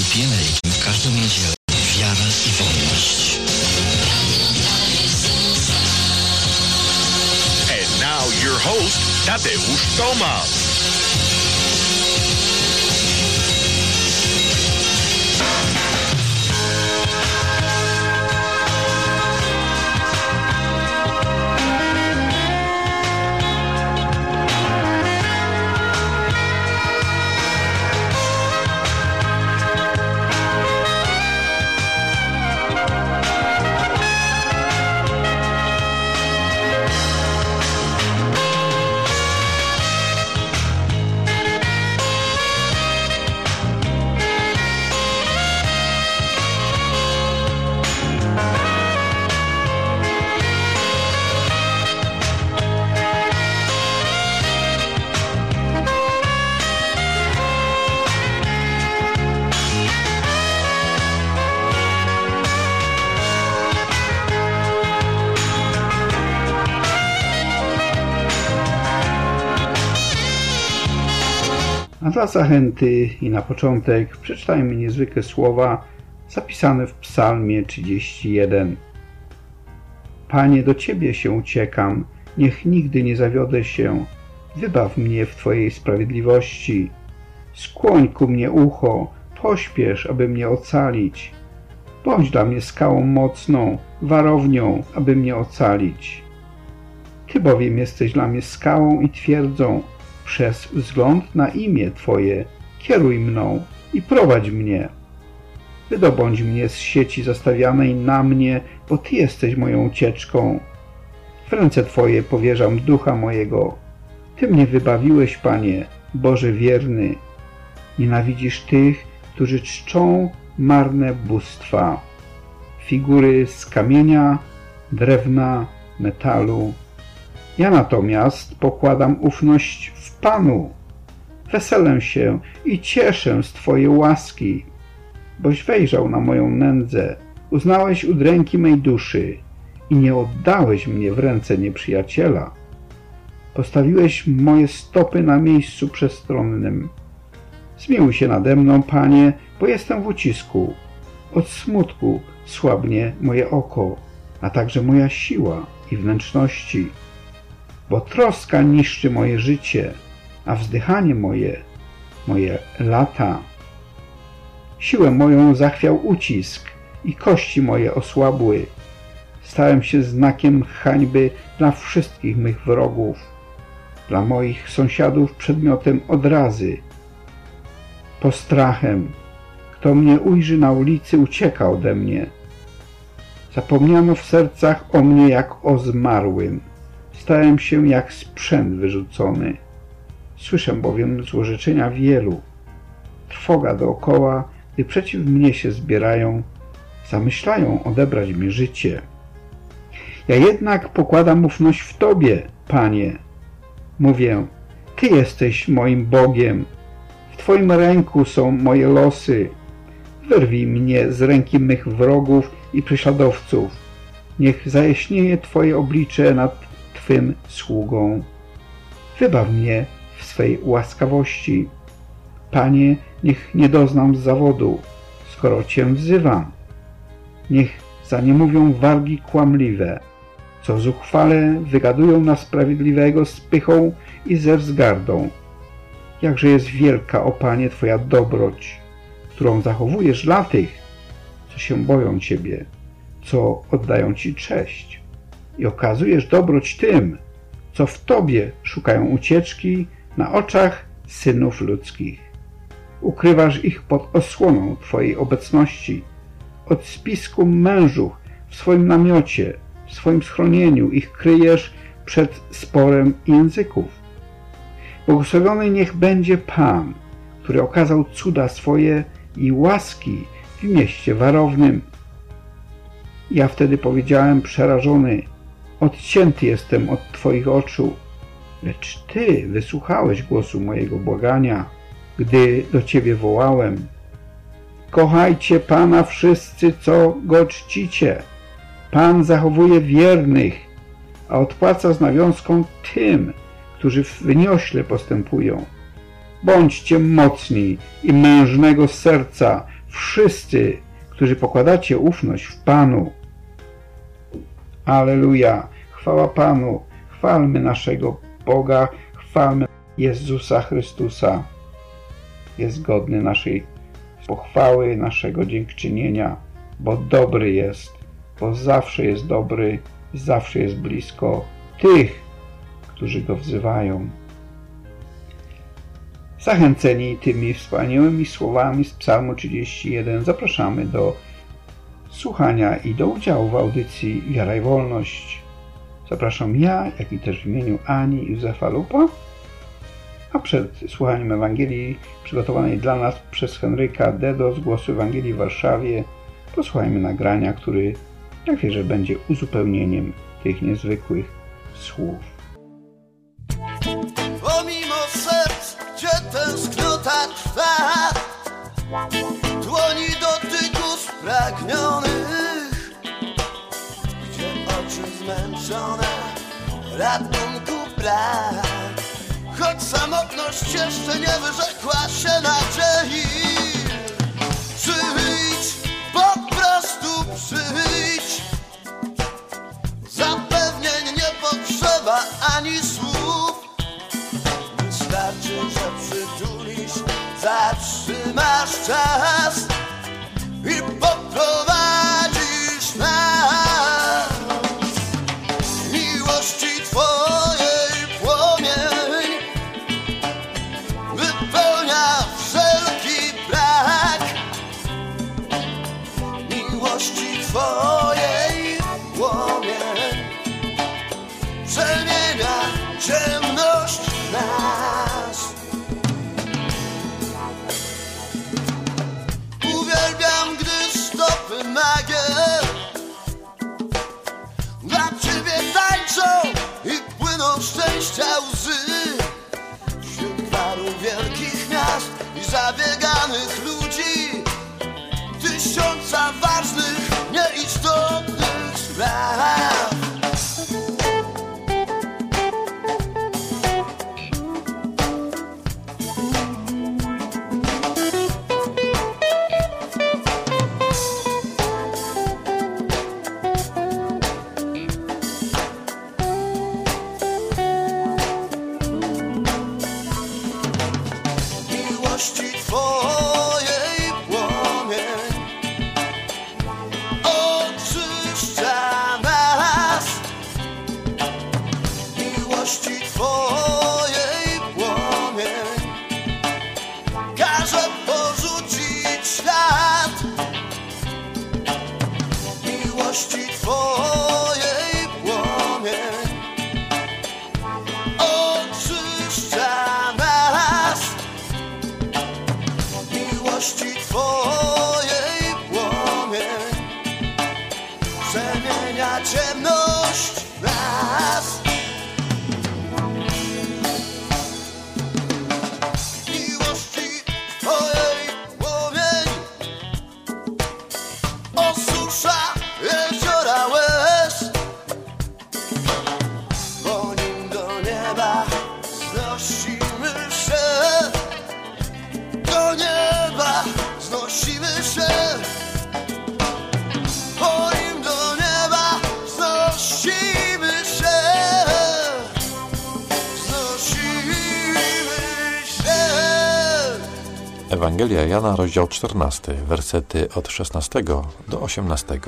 Happy American w każdą niedzielę. Wiara i wolność. And now your host, Tadeusz Tomasz. A dla zachęty i na początek przeczytajmy niezwykłe słowa zapisane w Psalmie 31. Panie, do Ciebie się uciekam, niech nigdy nie zawiodę się. Wybaw mnie w Twojej sprawiedliwości. Skłoń ku mnie ucho, pośpiesz, aby mnie ocalić. Bądź dla mnie skałą mocną, warownią, aby mnie ocalić. Ty bowiem jesteś dla mnie skałą i twierdzą. Przez wzgląd na imię Twoje kieruj mną i prowadź mnie. Wydobądź mnie z sieci zastawianej na mnie, bo Ty jesteś moją ucieczką. W ręce Twoje powierzam ducha mojego. Ty mnie wybawiłeś, Panie, Boże wierny. Nienawidzisz tych, którzy czczą marne bóstwa, figury z kamienia, drewna, metalu. Ja natomiast pokładam ufność w Panu. Weselę się i cieszę z Twojej łaski, boś wejrzał na moją nędzę, uznałeś udręki mej duszy i nie oddałeś mnie w ręce nieprzyjaciela. Postawiłeś moje stopy na miejscu przestronnym. Zmiłuj się nade mną, Panie, bo jestem w ucisku. Od smutku słabnie moje oko, a także moja siła i wnętrzności. Bo troska niszczy moje życie, a wzdychanie moje lata. Siłę moją zachwiał ucisk i kości moje osłabły. Stałem się znakiem hańby dla wszystkich mych wrogów, dla moich sąsiadów przedmiotem odrazy. Postrachem, kto mnie ujrzy na ulicy, ucieka ode mnie. Zapomniano w sercach o mnie jak o zmarłym. Stałem się jak sprzęt wyrzucony. Słyszę bowiem złorzeczenia wielu. Trwoga dookoła, gdy przeciw mnie się zbierają, zamyślają odebrać mi życie. Ja jednak pokładam ufność w Tobie, Panie. Mówię, Ty jesteś moim Bogiem. W Twoim ręku są moje losy. Wyrwij mnie z ręki mych wrogów i prześladowców. Niech zajaśnieje Twoje oblicze nad Twym sługą. Wybaw mnie w swej łaskawości. Panie, niech nie doznam zawodu, skoro Cię wzywam. Niech za nie mówią wargi kłamliwe, co zuchwale wygadują na sprawiedliwego z pychą i ze wzgardą. Jakże jest wielka, o Panie, Twoja dobroć, którą zachowujesz dla tych, co się boją Ciebie, co oddają Ci cześć. I okazujesz dobroć tym, co w Tobie szukają ucieczki na oczach synów ludzkich. Ukrywasz ich pod osłoną Twojej obecności, od spisku mężów w swoim namiocie, w swoim schronieniu ich kryjesz przed sporem języków. Błogosławiony niech będzie Pan, który okazał cuda swoje i łaski w mieście warownym. Ja wtedy powiedziałem przerażony, odcięty jestem od Twoich oczu, lecz Ty wysłuchałeś głosu mojego błagania, gdy do Ciebie wołałem. Kochajcie Pana wszyscy, co Go czcicie. Pan zachowuje wiernych, a odpłaca z nawiązką tym, którzy wyniośle postępują. Bądźcie mocni i mężnego serca wszyscy, którzy pokładacie ufność w Panu. Alleluja! Chwała Panu! Chwalmy naszego Boga, chwalmy Jezusa Chrystusa. Jest godny naszej pochwały, naszego dziękczynienia, bo dobry jest, bo zawsze jest dobry, zawsze jest blisko tych, którzy Go wzywają. Zachęceni tymi wspaniałymi słowami z Psalmu 31 zapraszamy do słuchania i do udziału w audycji Wiara i Wolność. Zapraszam ja, jak i też w imieniu Ani i Józefa Lupa, a przed słuchaniem Ewangelii przygotowanej dla nas przez Henryka Dedo z Głosu Ewangelii w Warszawie posłuchajmy nagrania, który, jak wierzę, będzie uzupełnieniem tych niezwykłych słów. Pomimo serc, gdzie tęsknota trwa, dłoni dotyku spragnionych, gdzie oczy zmęczone ratunku brak, choć samotność jeszcze nie wyrzekła się nadziei. Przyjdź, po prostu przyjdź, zapewnień nie potrzeba ani słów. Wystarczy, że przytulisz, zatrzymasz czas i poprowadzisz nas. Miłości Twojej płomień wypełnia wszelki brak. Miłości Twojej płomień przemienia ciemność w nas. Uwielbiam, gdy stopy nagie dla Ciebie tańczą i płyną szczęścia łzy. Wśród gwaru wielkich miast i zabieganych ludzi, tysiąca ważnych, nieistotnych spraw. Ewangelia Jana, rozdział 14, wersety od 16 do 18.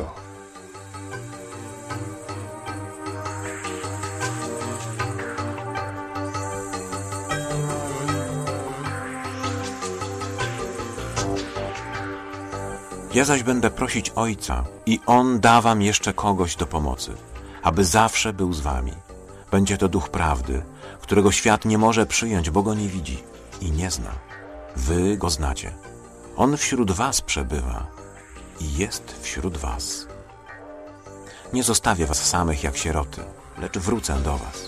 Ja zaś będę prosić Ojca i On da wam jeszcze kogoś do pomocy, aby zawsze był z wami. Będzie to Duch Prawdy, którego świat nie może przyjąć, bo Go nie widzi i nie zna. Wy Go znacie. On wśród was przebywa i jest wśród was. Nie zostawię was samych jak sieroty, lecz wrócę do was.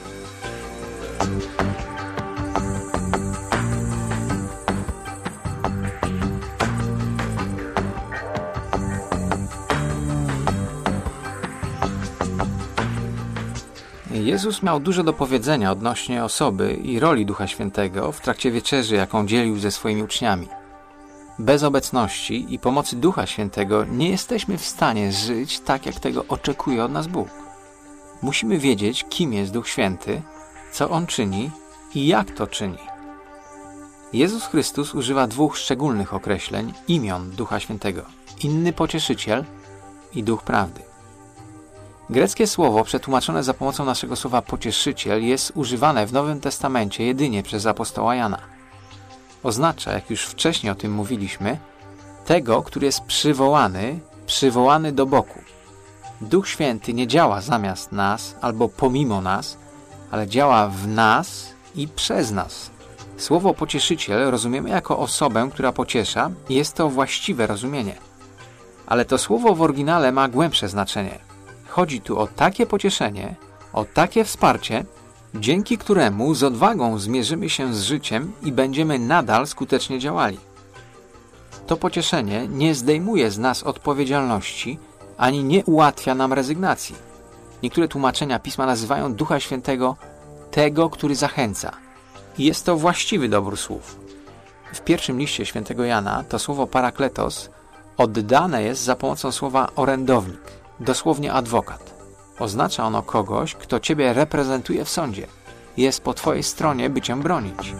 Jezus miał dużo do powiedzenia odnośnie osoby i roli Ducha Świętego w trakcie wieczerzy, jaką dzielił ze swoimi uczniami. Bez obecności i pomocy Ducha Świętego nie jesteśmy w stanie żyć tak, jak tego oczekuje od nas Bóg. Musimy wiedzieć, kim jest Duch Święty, co On czyni i jak to czyni. Jezus Chrystus używa dwóch szczególnych określeń imion Ducha Świętego: inny Pocieszyciel i Duch Prawdy. Greckie słowo przetłumaczone za pomocą naszego słowa pocieszyciel jest używane w Nowym Testamencie jedynie przez apostoła Jana. Oznacza, jak już wcześniej o tym mówiliśmy, tego, który jest przywołany do boku. Duch Święty nie działa zamiast nas albo pomimo nas, ale działa w nas i przez nas. Słowo pocieszyciel rozumiemy jako osobę, która pociesza i jest to właściwe rozumienie. Ale to słowo w oryginale ma głębsze znaczenie. Chodzi tu o takie pocieszenie, o takie wsparcie, dzięki któremu z odwagą zmierzymy się z życiem i będziemy nadal skutecznie działali. To pocieszenie nie zdejmuje z nas odpowiedzialności, ani nie ułatwia nam rezygnacji. Niektóre tłumaczenia Pisma nazywają Ducha Świętego tego, który zachęca. I jest to właściwy dobór słów. W pierwszym liście świętego Jana to słowo parakletos oddane jest za pomocą słowa orędownik, dosłownie adwokat. Oznacza ono kogoś, kto ciebie reprezentuje w sądzie. Jest po twojej stronie, by cię bronić.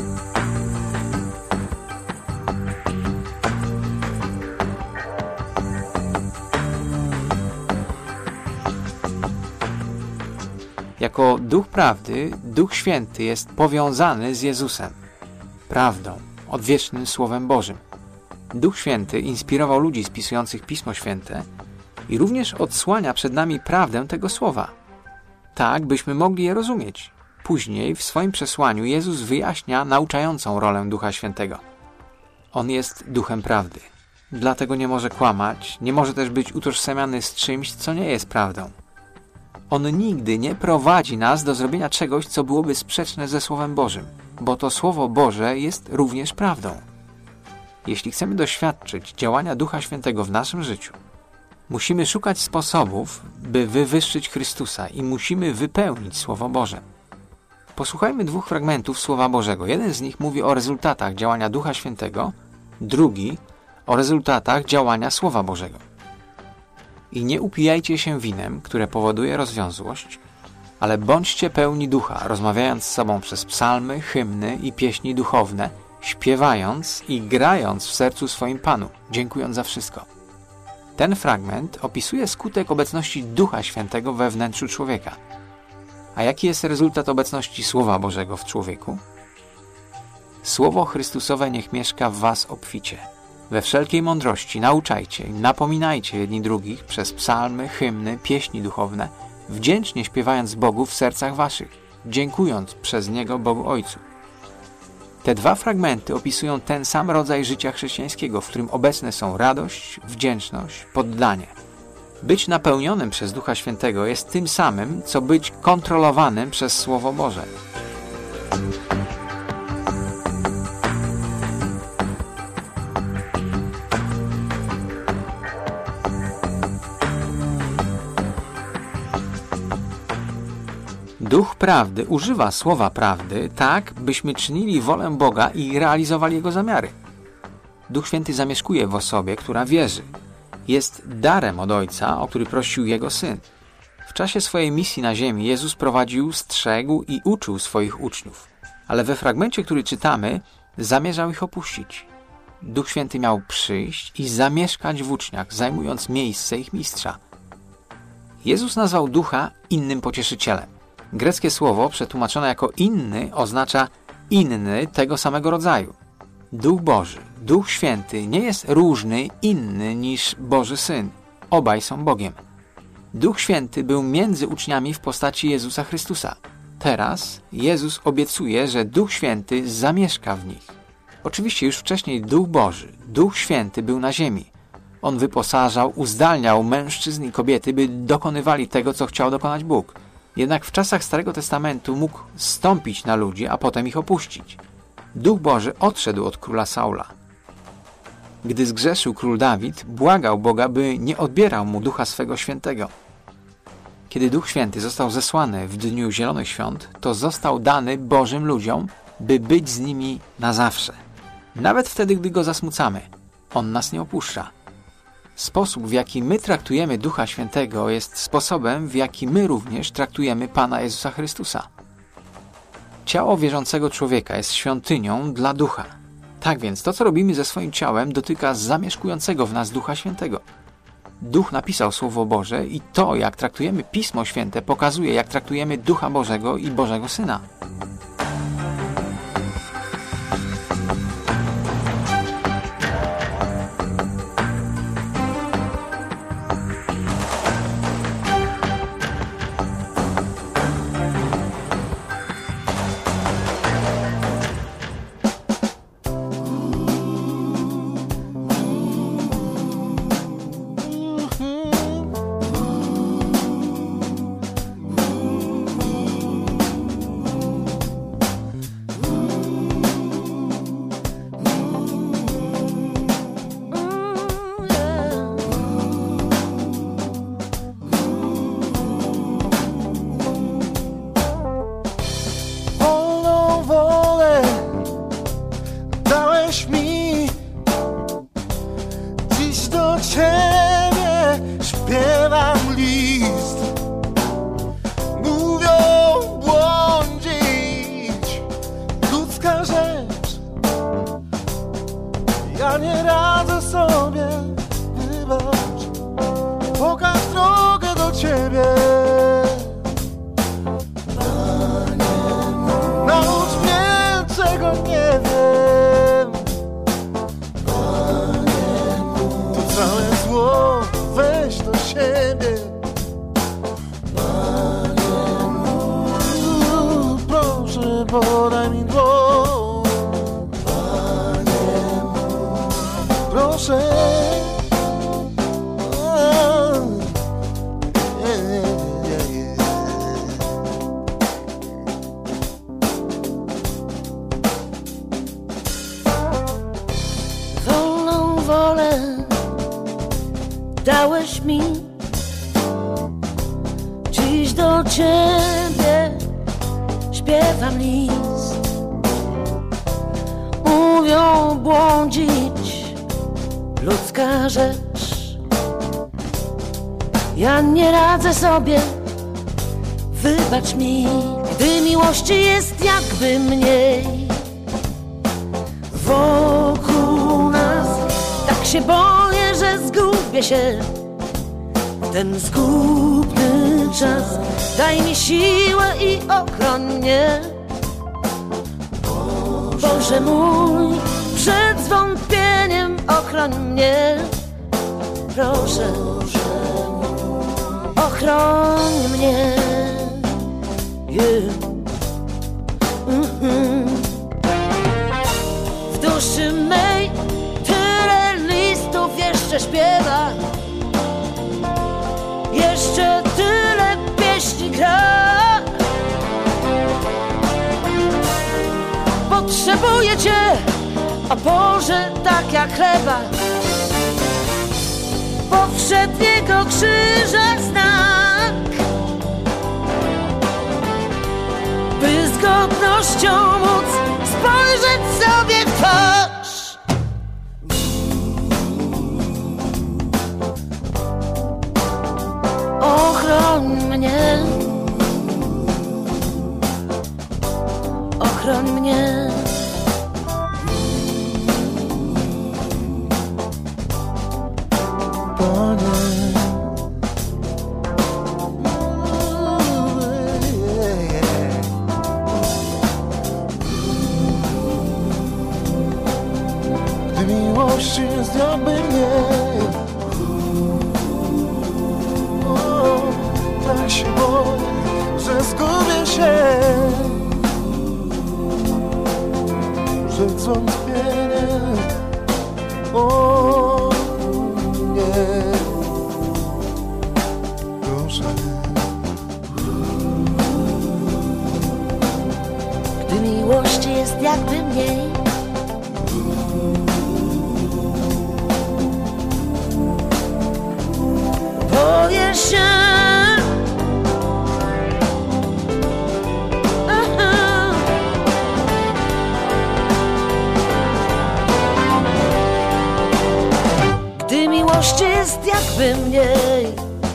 Jako Duch Prawdy, Duch Święty jest powiązany z Jezusem, prawdą, odwiecznym Słowem Bożym. Duch Święty inspirował ludzi spisujących Pismo Święte i również odsłania przed nami prawdę tego Słowa, tak byśmy mogli je rozumieć. Później w swoim przesłaniu Jezus wyjaśnia nauczającą rolę Ducha Świętego. On jest Duchem Prawdy, dlatego nie może kłamać, nie może też być utożsamiany z czymś, co nie jest prawdą. On nigdy nie prowadzi nas do zrobienia czegoś, co byłoby sprzeczne ze Słowem Bożym, bo to Słowo Boże jest również prawdą. Jeśli chcemy doświadczyć działania Ducha Świętego w naszym życiu, musimy szukać sposobów, by wywyższyć Chrystusa i musimy wypełnić Słowo Boże. Posłuchajmy dwóch fragmentów Słowa Bożego. Jeden z nich mówi o rezultatach działania Ducha Świętego, drugi o rezultatach działania Słowa Bożego. I nie upijajcie się winem, które powoduje rozwiązłość, ale bądźcie pełni ducha, rozmawiając z sobą przez psalmy, hymny i pieśni duchowne, śpiewając i grając w sercu swoim Panu, dziękując za wszystko. Ten fragment opisuje skutek obecności Ducha Świętego we wnętrzu człowieka. A jaki jest rezultat obecności Słowa Bożego w człowieku? Słowo Chrystusowe niech mieszka w was obficie. We wszelkiej mądrości nauczajcie i napominajcie jedni drugich przez psalmy, hymny, pieśni duchowne, wdzięcznie śpiewając Bogu w sercach waszych, dziękując przez Niego Bogu Ojcu. Te dwa fragmenty opisują ten sam rodzaj życia chrześcijańskiego, w którym obecne są radość, wdzięczność, poddanie. Być napełnionym przez Ducha Świętego jest tym samym, co być kontrolowanym przez Słowo Boże. Duch Prawdy używa Słowa Prawdy tak, byśmy czynili wolę Boga i realizowali Jego zamiary. Duch Święty zamieszkuje w osobie, która wierzy. Jest darem od Ojca, o który prosił Jego Syn. W czasie swojej misji na ziemi Jezus prowadził, strzegł i uczył swoich uczniów. Ale we fragmencie, który czytamy, zamierzał ich opuścić. Duch Święty miał przyjść i zamieszkać w uczniach, zajmując miejsce ich mistrza. Jezus nazwał Ducha innym Pocieszycielem. Greckie słowo przetłumaczone jako inny oznacza inny tego samego rodzaju. Duch Boży, Duch Święty nie jest różny, inny niż Boży Syn. Obaj są Bogiem. Duch Święty był między uczniami w postaci Jezusa Chrystusa. Teraz Jezus obiecuje, że Duch Święty zamieszka w nich. Oczywiście już wcześniej Duch Boży, Duch Święty był na ziemi. On wyposażał, uzdalniał mężczyzn i kobiety, by dokonywali tego, co chciał dokonać Bóg. Jednak w czasach Starego Testamentu mógł zstąpić na ludzi, a potem ich opuścić. Duch Boży odszedł od króla Saula. Gdy zgrzeszył król Dawid, błagał Boga, by nie odbierał mu Ducha swego Świętego. Kiedy Duch Święty został zesłany w dniu Zielonych Świąt, to został dany Bożym ludziom, by być z nimi na zawsze. Nawet wtedy, gdy Go zasmucamy, On nas nie opuszcza. Sposób, w jaki my traktujemy Ducha Świętego, jest sposobem, w jaki my również traktujemy Pana Jezusa Chrystusa. Ciało wierzącego człowieka jest świątynią dla Ducha. Tak więc to, co robimy ze swoim ciałem, dotyka zamieszkującego w nas Ducha Świętego. Duch napisał Słowo Boże i to, jak traktujemy Pismo Święte, pokazuje, jak traktujemy Ducha Bożego i Bożego Syna. Ciebie śpiewam list. Mówią błądzić, ludzka rzecz. Ja nie radzę sobie, wybacz. Pokaż drogę do Ciebie. Naucz mnie, czego nie wiem. Całe zło weź do siebie. Proszę, podaj mi dłoń. Proszę. Wolną wolę dałeś mi, dziś do Ciebie śpiewam list. Mówią błądzić, ludzka rzecz. Ja nie radzę sobie, wybacz mi. Gdy miłości jest jakby mniej wokół nas, tak się boję, że zgubię się w ten zgubny czas. Daj mi siłę i ochroń mnie, Boże mój, przed zwątpieniem ochroń mnie. Proszę, ochroń mnie. W duszy mej tyle listów jeszcze śpiewa, jeszcze tyle pieśni gra. Potrzebuję Cię, o Boże, tak jak chleba, powszedniego krzyża znak, by z godnością móc spojrzeć sobie w twarz. Ochroń mnie, ochroń mnie. Gdy miłość jest jakby mniej, tak się boję, że zgubię się przed zwątpieniem. O nie, proszę. Gdy miłości jest jakby mniej, boję się, jest jakby mniej.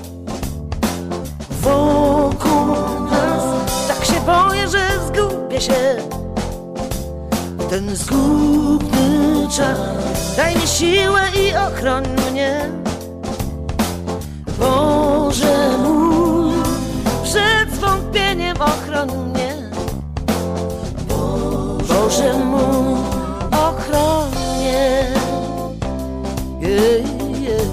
Wokół nas tak się boję, że zgubię się. Ten zgubny czas, daj mi siłę i ochroń mnie. Boże mój, przed zwątpieniem ochroń mnie. Boże mój, ochroń mnie. Yeah, yeah.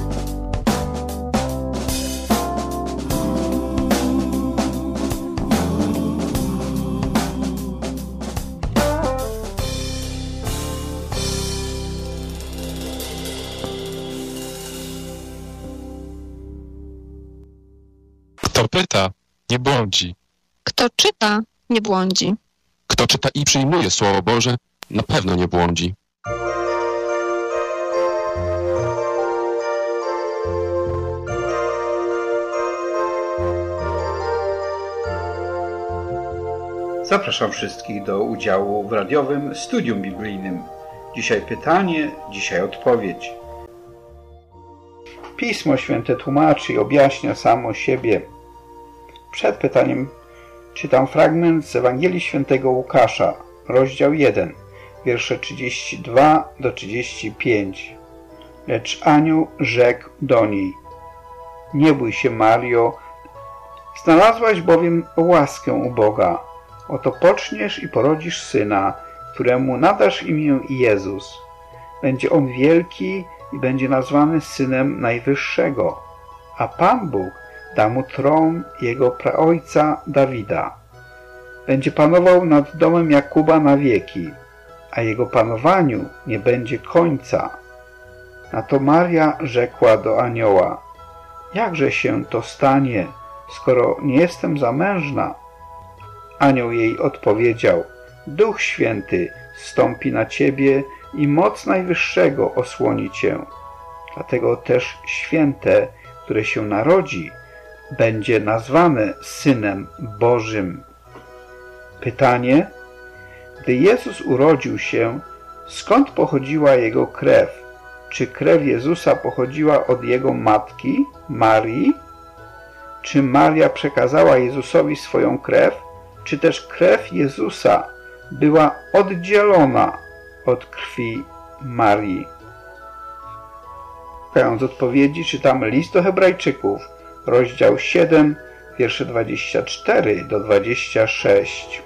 Kto pyta, nie błądzi. Kto czyta, nie błądzi. Kto czyta i przyjmuje Słowo Boże, na pewno nie błądzi. Zapraszam wszystkich do udziału w radiowym studium biblijnym. Dzisiaj pytanie, dzisiaj odpowiedź. Pismo Święte tłumaczy i objaśnia samo siebie. Przed pytaniem czytam fragment z Ewangelii Świętego Łukasza, rozdział 1, wiersze 32 do 35. Lecz anioł rzekł do niej: nie bój się, Mario, znalazłaś bowiem łaskę u Boga. Oto poczniesz i porodzisz syna, któremu nadasz imię Jezus. Będzie on wielki i będzie nazwany Synem Najwyższego, a Pan Bóg da mu tron jego praojca Dawida. Będzie panował nad domem Jakuba na wieki, a jego panowaniu nie będzie końca. Na to Maria rzekła do anioła: jakże się to stanie, skoro nie jestem zamężna? Anioł jej odpowiedział: Duch Święty zstąpi na ciebie i moc Najwyższego osłoni cię. Dlatego też święte, które się narodzi, będzie nazwane Synem Bożym. Pytanie: gdy Jezus urodził się, skąd pochodziła Jego krew? Czy krew Jezusa pochodziła od Jego matki, Marii? Czy Maria przekazała Jezusowi swoją krew? Czy też krew Jezusa była oddzielona od krwi Marii? Szukając odpowiedzi, czytamy list do Hebrajczyków, rozdział 7, wiersze 24 do 26.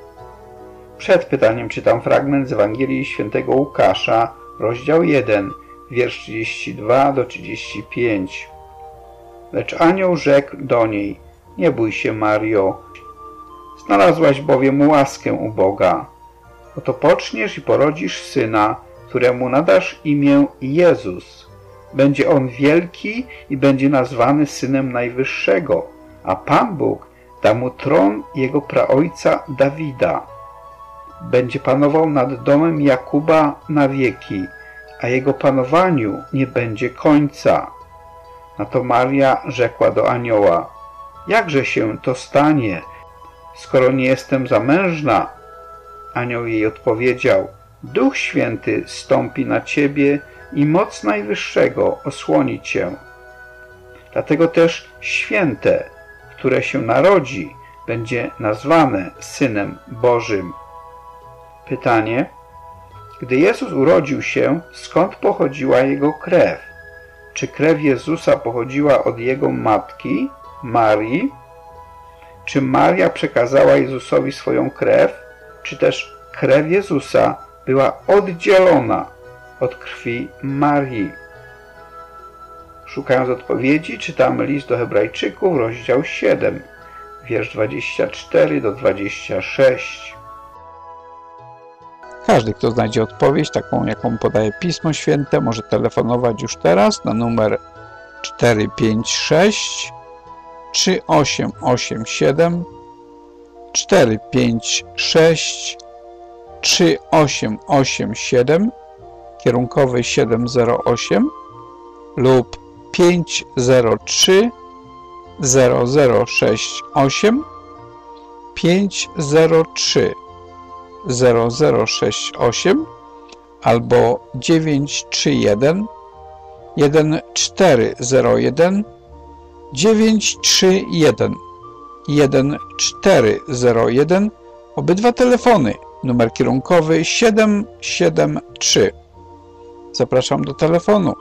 Przed pytaniem czytam fragment z Ewangelii Świętego Łukasza, rozdział 1, wiersz 32 do 35. Lecz anioł rzekł do niej: nie bój się, Mario, znalazłaś bowiem łaskę u Boga. Oto poczniesz i porodzisz syna, któremu nadasz imię Jezus. Będzie on wielki i będzie nazwany Synem Najwyższego, a Pan Bóg da mu tron jego praojca Dawida. Będzie panował nad domem Jakuba na wieki, a jego panowaniu nie będzie końca. Na to Maria rzekła do anioła: jakże się to stanie, skoro nie jestem zamężna? Anioł jej odpowiedział: Duch Święty zstąpi na ciebie i moc Najwyższego osłoni cię. Dlatego też święte, które się narodzi, będzie nazwane Synem Bożym. Pytanie: gdy Jezus urodził się, skąd pochodziła Jego krew? Czy krew Jezusa pochodziła od Jego matki, Marii? Czy Maria przekazała Jezusowi swoją krew? Czy też krew Jezusa była oddzielona od krwi Marii? Szukając odpowiedzi, czytamy list do Hebrajczyków, rozdział 7, wiersz 24 do 26. Każdy, kto znajdzie odpowiedź, taką jaką podaje Pismo Święte, może telefonować już teraz na numer 456 3887 456 3887, kierunkowy 708 lub 503 0068 503 0068 albo 931 1401 931 1401. Obydwa telefony. Numer kierunkowy 773. Zapraszam do telefonu.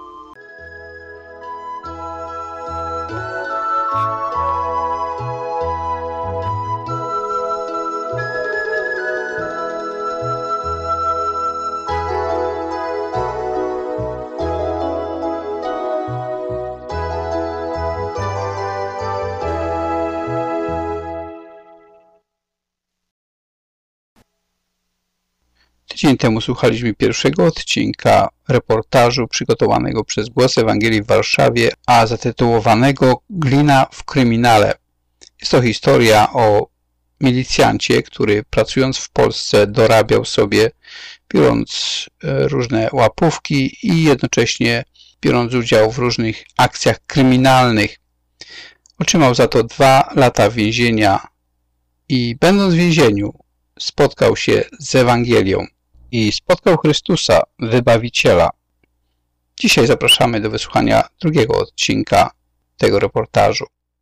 Tydzień temu słuchaliśmy pierwszego odcinka reportażu przygotowanego przez Głos Ewangelii w Warszawie, a zatytułowanego Glina w kryminale. Jest to historia o milicjancie, który pracując w Polsce dorabiał sobie, biorąc różne łapówki i jednocześnie biorąc udział w różnych akcjach kryminalnych. Otrzymał za to 2 lata więzienia i będąc w więzieniu spotkał się z Ewangelią i spotkał Chrystusa, Wybawiciela. Dzisiaj zapraszamy do wysłuchania drugiego odcinka tego reportażu.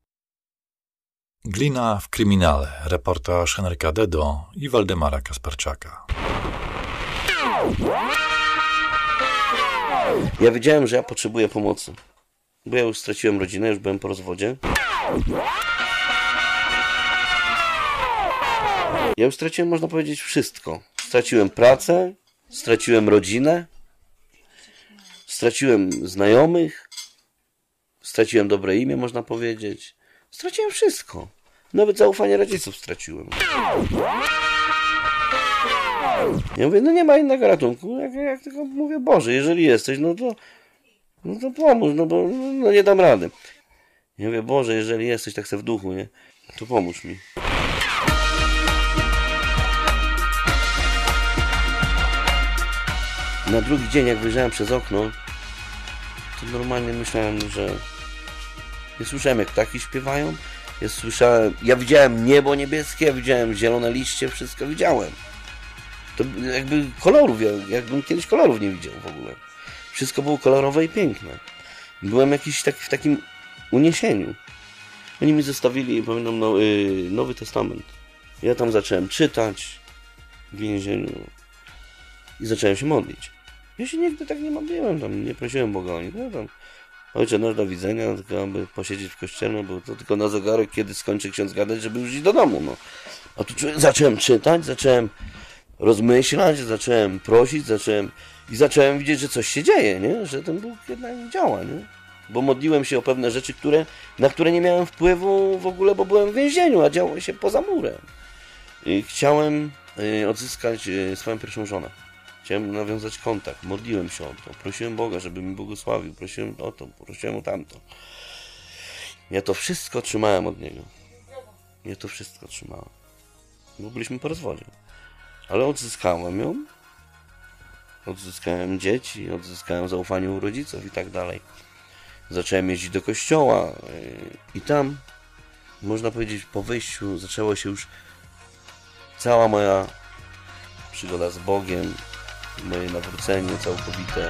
Glina w kryminale. Reportaż Henryka Dedo i Waldemara Kasperczaka. Ja wiedziałem, że ja potrzebuję pomocy. Bo ja już straciłem rodzinę, już byłem po rozwodzie. Ja już straciłem, można powiedzieć, wszystko. Straciłem pracę, straciłem rodzinę, straciłem znajomych, straciłem dobre imię, można powiedzieć. Straciłem wszystko. Nawet zaufanie rodziców straciłem. Ja mówię, no nie ma innego ratunku. Jak tylko mówię, Boże, jeżeli jesteś, no to pomóż, no bo no nie dam rady. Ja mówię, Boże, jeżeli jesteś, tak se w duchu, nie? To pomóż mi. Na drugi dzień, jak wyjrzałem przez okno, to normalnie myślałem, że... Ja słyszałem, jak ptaki śpiewają, ja widziałem niebo niebieskie, ja widziałem zielone liście, wszystko widziałem. To jakby kolorów, jakbym kiedyś kolorów nie widział w ogóle. Wszystko było kolorowe i piękne. Byłem jakiś w takim uniesieniu. Oni mi zostawili, pamiętam, Nowy Testament. Ja tam zacząłem czytać w więzieniu i zacząłem się modlić. Ja się nigdy tak nie modliłem, tam nie prosiłem Boga o nic. No tam, Ojcze nasz, do widzenia, tylko aby posiedzieć w kościele, bo to tylko na zegarek, kiedy skończy ksiądz gadać, żeby już iść do domu. No. A tu zacząłem czytać, zacząłem rozmyślać, zacząłem prosić, zacząłem widzieć, że coś się dzieje, nie? Że ten Bóg jednak działa, nie? Bo modliłem się o pewne rzeczy, na które nie miałem wpływu w ogóle, bo byłem w więzieniu, a działo się poza murem. I chciałem odzyskać swoją pierwszą żonę. Chciałem nawiązać kontakt, modliłem się o to, prosiłem Boga, żeby mi błogosławił, prosiłem o to, prosiłem o tamto. Ja to wszystko trzymałem od Niego. Ja to wszystko trzymałem. Bo byliśmy po rozwodzie. Ale odzyskałem ją, odzyskałem dzieci, odzyskałem zaufanie u rodziców i tak dalej. Zacząłem jeździć do kościoła i tam, można powiedzieć, po wyjściu zaczęło się już cała moja przygoda z Bogiem, moje nawrócenie całkowite.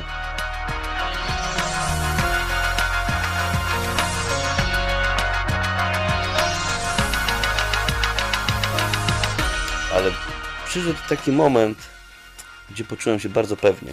Ale przyszedł taki moment, gdzie poczułem się bardzo pewnie.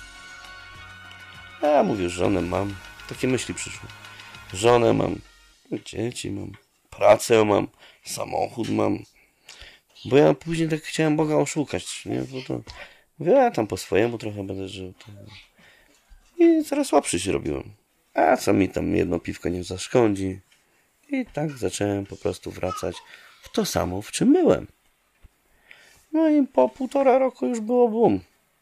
Ja mówię, żonę mam. Takie myśli przyszły. Żonę mam, dzieci mam, pracę mam, samochód mam. Bo ja później tak chciałem Boga oszukać, nie? Bo to mówię, ja tam po swojemu trochę będę żył. I coraz słabszy się robiłem. A co mi tam jedno piwko nie zaszkodzi. I tak zacząłem po prostu wracać w to samo, w czym byłem. No i po 1,5 roku już było boom.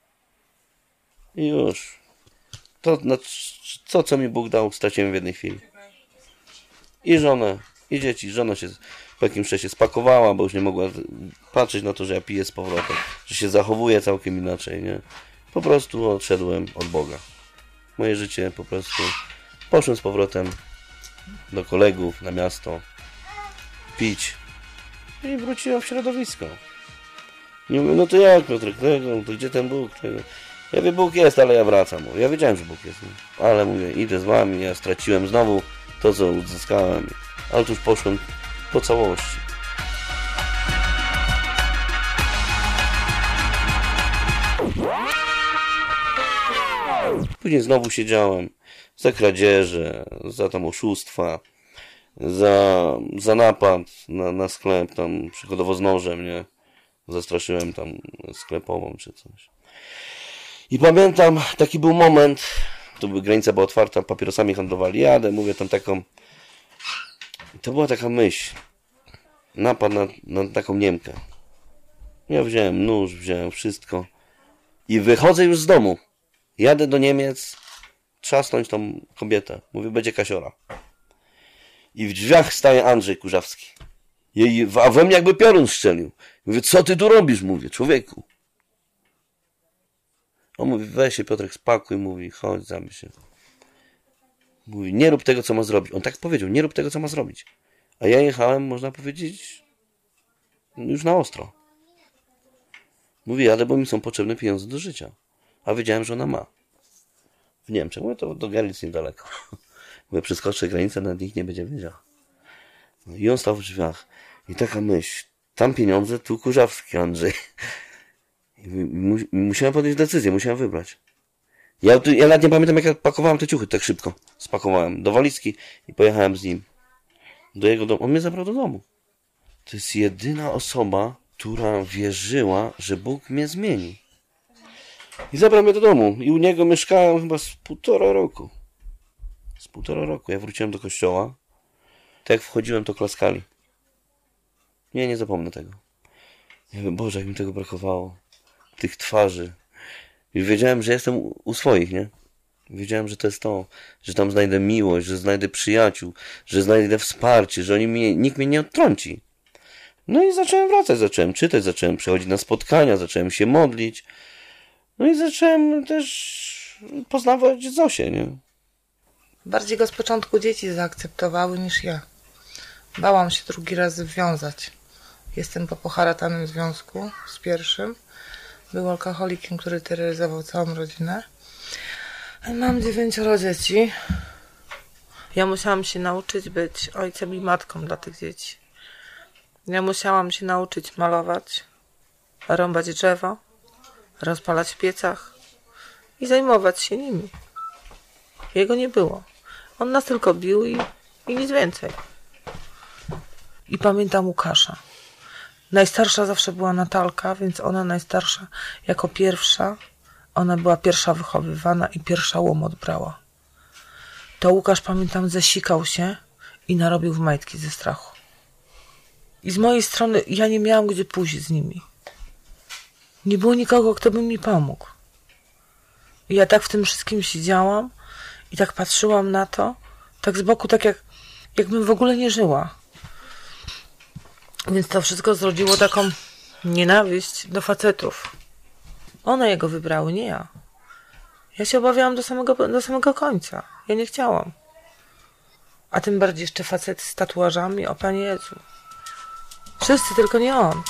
I już. To, co mi Bóg dał, straciłem w jednej chwili. I żonę, i dzieci. Żona się po jakimś czasie spakowała, bo już nie mogła patrzeć na to, że ja piję z powrotem. Że się zachowuję całkiem inaczej, nie? Po prostu odszedłem od Boga. Moje życie po prostu... Poszłem z powrotem do kolegów, na miasto. Pić. I wróciłem w środowisko. Nie mówię, no to jak, Piotrek, to gdzie ten Bóg? Ja wiem, Bóg jest, ale ja wracam. Mówię. Ja wiedziałem, że Bóg jest. Nie? Ale mówię, idę z wami, ja straciłem znowu to, co uzyskałem. Ale tu już poszłem po całości. Później znowu siedziałem za kradzieże, za tam oszustwa, za napad na sklep, tam przykładowo z nożem, nie? Zastraszyłem tam sklepową czy coś. I pamiętam, taki był moment, granica była otwarta, papierosami handlowali, jadę, mówię tam taką, to była taka myśl, napad na taką Niemkę. Ja wziąłem nóż, wziąłem wszystko i wychodzę już z domu. Jadę do Niemiec, trzasnąć tą kobietę. Mówię, będzie kasiora. I w drzwiach staje Andrzej Kurzawski. A we mnie jakby piorun strzelił. Mówię, co ty tu robisz? Mówię, człowieku. On mówi, weź się Piotrek, spakuj. Mówi, chodź, zabij się. Mówi, nie rób tego, co ma zrobić. On tak powiedział, nie rób tego, co ma zrobić. A ja jechałem, można powiedzieć, już na ostro. Mówi, ale bo mi są potrzebne pieniądze do życia. A wiedziałem, że ona ma. W Niemczech. Mówię, to do granic niedaleko. Mówię, przeskoczę granicę, nawet nikt nie będzie wiedział. No i on stał w drzwiach. I taka myśl. Tam pieniądze, tu Kurzawski Andrzej. I musiałem podjąć decyzję, musiałem wybrać. Ja nawet nie pamiętam, jak ja pakowałem te ciuchy tak szybko. Spakowałem do walizki i pojechałem z nim do jego domu. On mnie zabrał do domu. To jest jedyna osoba, która wierzyła, że Bóg mnie zmieni. I zabrał mnie do domu. I u niego mieszkałem chyba z 1,5 roku. Z 1,5 roku. Ja wróciłem do kościoła. Tak jak wchodziłem, to klaskali. Nie zapomnę tego. Ja mówię, Boże, jak mi tego brakowało. Tych twarzy. I wiedziałem, że jestem u swoich, nie? Wiedziałem, że to jest to. Że tam znajdę miłość, że znajdę przyjaciół, że znajdę wsparcie, że nikt mnie nie odtrąci. No i zacząłem wracać, zacząłem czytać, zacząłem przychodzić na spotkania, zacząłem się modlić. No i zacząłem też poznawać Zosię, nie? Bardziej go z początku dzieci zaakceptowały niż ja. Bałam się drugi raz związać. Jestem po poharatanym związku z pierwszym. Był alkoholikiem, który terroryzował całą rodzinę. Mam 9 dzieci. Ja musiałam się nauczyć być ojcem i matką dla tych dzieci. Ja musiałam się nauczyć malować, rąbać drzewo, rozpalać w piecach i zajmować się nimi. Jego nie było. On nas tylko bił i nic więcej. I pamiętam Łukasza. Najstarsza zawsze była Natalka, więc ona najstarsza jako pierwsza. Ona była pierwsza wychowywana i pierwsza łomot brała. To Łukasz, pamiętam, zesikał się i narobił w majtki ze strachu. I z mojej strony ja nie miałam gdzie pójść z nimi. Nie było nikogo, kto by mi pomógł. I ja tak w tym wszystkim siedziałam i tak patrzyłam na to, tak z boku, tak jakbym w ogóle nie żyła. Więc to wszystko zrodziło taką nienawiść do facetów. One jego wybrały, nie ja. Ja się obawiałam do samego końca. Ja nie chciałam. A tym bardziej jeszcze facety z tatuażami, o Panie Jezu. Wszyscy, tylko nie on.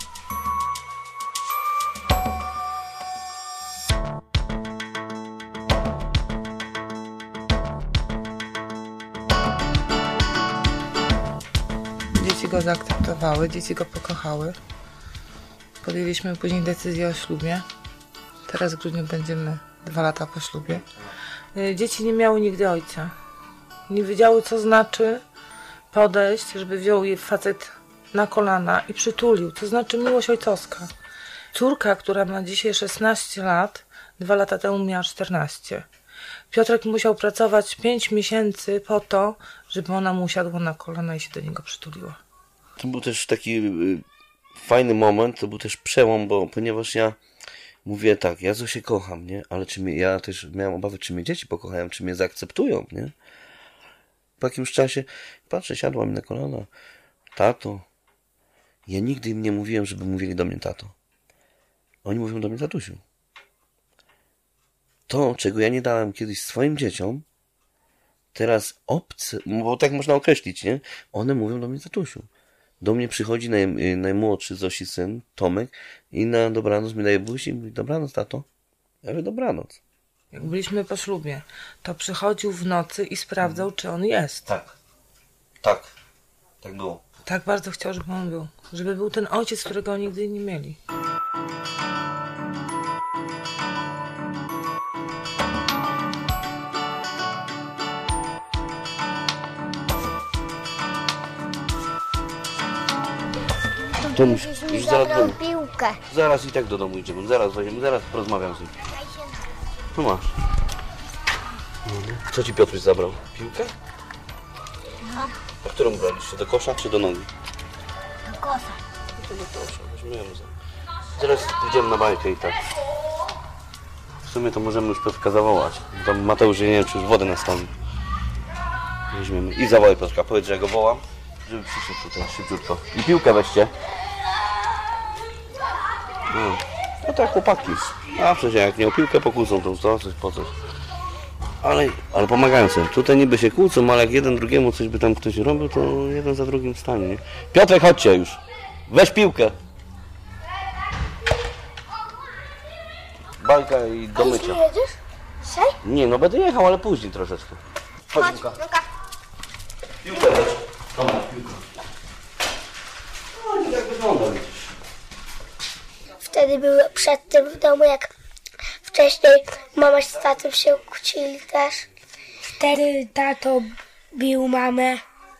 Dzieci go zaakceptowały, dzieci go pokochały. Podjęliśmy później decyzję o ślubie. Teraz w grudniu będziemy 2 lata po ślubie. Dzieci nie miały nigdy ojca. Nie wiedziały, co znaczy podejść, żeby wziął je facet na kolana i przytulił. To znaczy miłość ojcowska. Córka, która ma dzisiaj 16 lat, 2 lata temu miała 14. Piotrek musiał pracować 5 miesięcy po to, żeby ona mu usiadła na kolana i się do niego przytuliła. To był też taki fajny moment, to był też przełom, ponieważ ja mówię tak, ja Zosię kocham, nie? Ale ja też miałem obawy, czy mnie dzieci pokochają, czy mnie zaakceptują, nie? Po jakimś czasie, patrzę, siadła mi na kolana. Tato. Ja nigdy im nie mówiłem, żeby mówili do mnie tato. Oni mówią do mnie tatusiu. To, czego ja nie dałem kiedyś swoim dzieciom, teraz obce, bo tak można określić, nie? One mówią do mnie tatusiu. Do mnie przychodzi najmłodszy Zosi syn, Tomek, i na dobranoc mi daje buzi i mówi, dobranoc, tato. Ja mówię, dobranoc. Jak byliśmy po ślubie, to przychodził w nocy i sprawdzał, czy on jest. Tak było. Tak bardzo chciał, żeby on był. Żeby był ten ojciec, którego nigdy nie mieli. To już zaraz domu. Piłkę. Zaraz i tak do domu idziemy. Zaraz weźmiemy, zaraz porozmawiam z nim. Tu masz. Co ci Piotruś zabrał? Piłkę? No. A którą braliście? Do kosza czy do nogi? Do kosza. To do kosza, weźmiemy. Zaraz idziemy na bajkę i tak. W sumie to możemy już Piotrka zawołać. Tam Mateusz, nie wiem, czy już wodę nastawi. Weźmiemy. I zawołaj Piotrka, powiedz, że ja go wołam, żeby przyszedł tutaj szybciutko. I piłkę weźcie. No tak, chłopaki. A przecież jak nie o piłkę pokłócą, to coś po coś. Ale pomagają sobie. Tutaj niby się kłócą, ale jak jeden drugiemu coś by tam ktoś robił, to jeden za drugim stanie, nie? Piotrek, chodźcie już. Weź piłkę. Bajka i do mycia. A jedziesz? Dzisiaj? Nie, no będę jechał, ale później troszeczkę. Chodź, Luka. Piłkę też. Dobra, piłkę. No, jak wygląda, widzisz. Wtedy były przed tym w domu, jak wcześniej mama z tatą się kłócili też. Wtedy tato bił mamę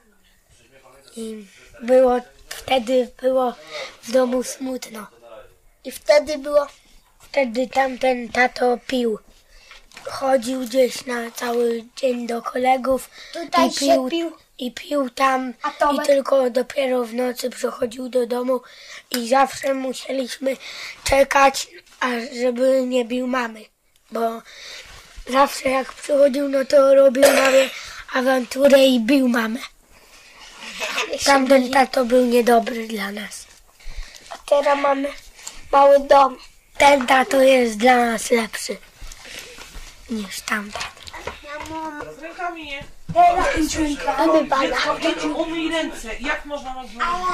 i wtedy było w domu smutno. I wtedy tamten tato pił. Chodził gdzieś na cały dzień do kolegów i pił tam i tylko dopiero w nocy przychodził do domu i zawsze musieliśmy czekać, żeby nie bił mamy, bo zawsze jak przychodził, no to robił mamie awanturę i bił mamę. Tamten tato był niedobry dla nas. A teraz mamy mały dom. Ten tato jest dla nas lepszy niż tamten. Z rękami nie. Umyj ręce. Jak można robić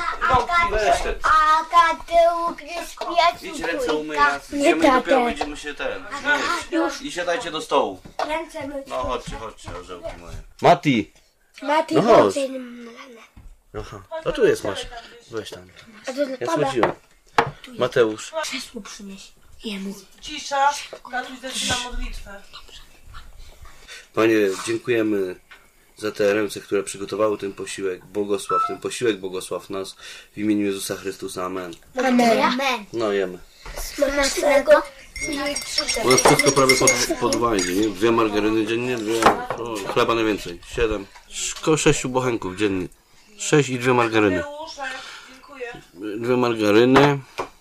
Idź ręce umyj nas. Idziemy i dopiero będziemy się I siadajcie do stołu. No chodźcie, orzełki moje. Mati, no chodź. Aha, to tu jest, masz. Weź tam. Ja schodziłem. Mateusz. Krzesło przynieś jemu. Cisza, Tatuś zaczyna modlitwę. Panie, dziękujemy za te ręce, które przygotowały ten posiłek. Błogosław ten posiłek, błogosław nas w imieniu Jezusa Chrystusa. Amen. Amen. No jemy. Smacznego. U nas wszystko prawie po 2 idzie, nie? 2 margaryny dziennie, chleba najwięcej. 7, około 6 bochenków dziennie. 6 i 2 margaryny. 2 margaryny.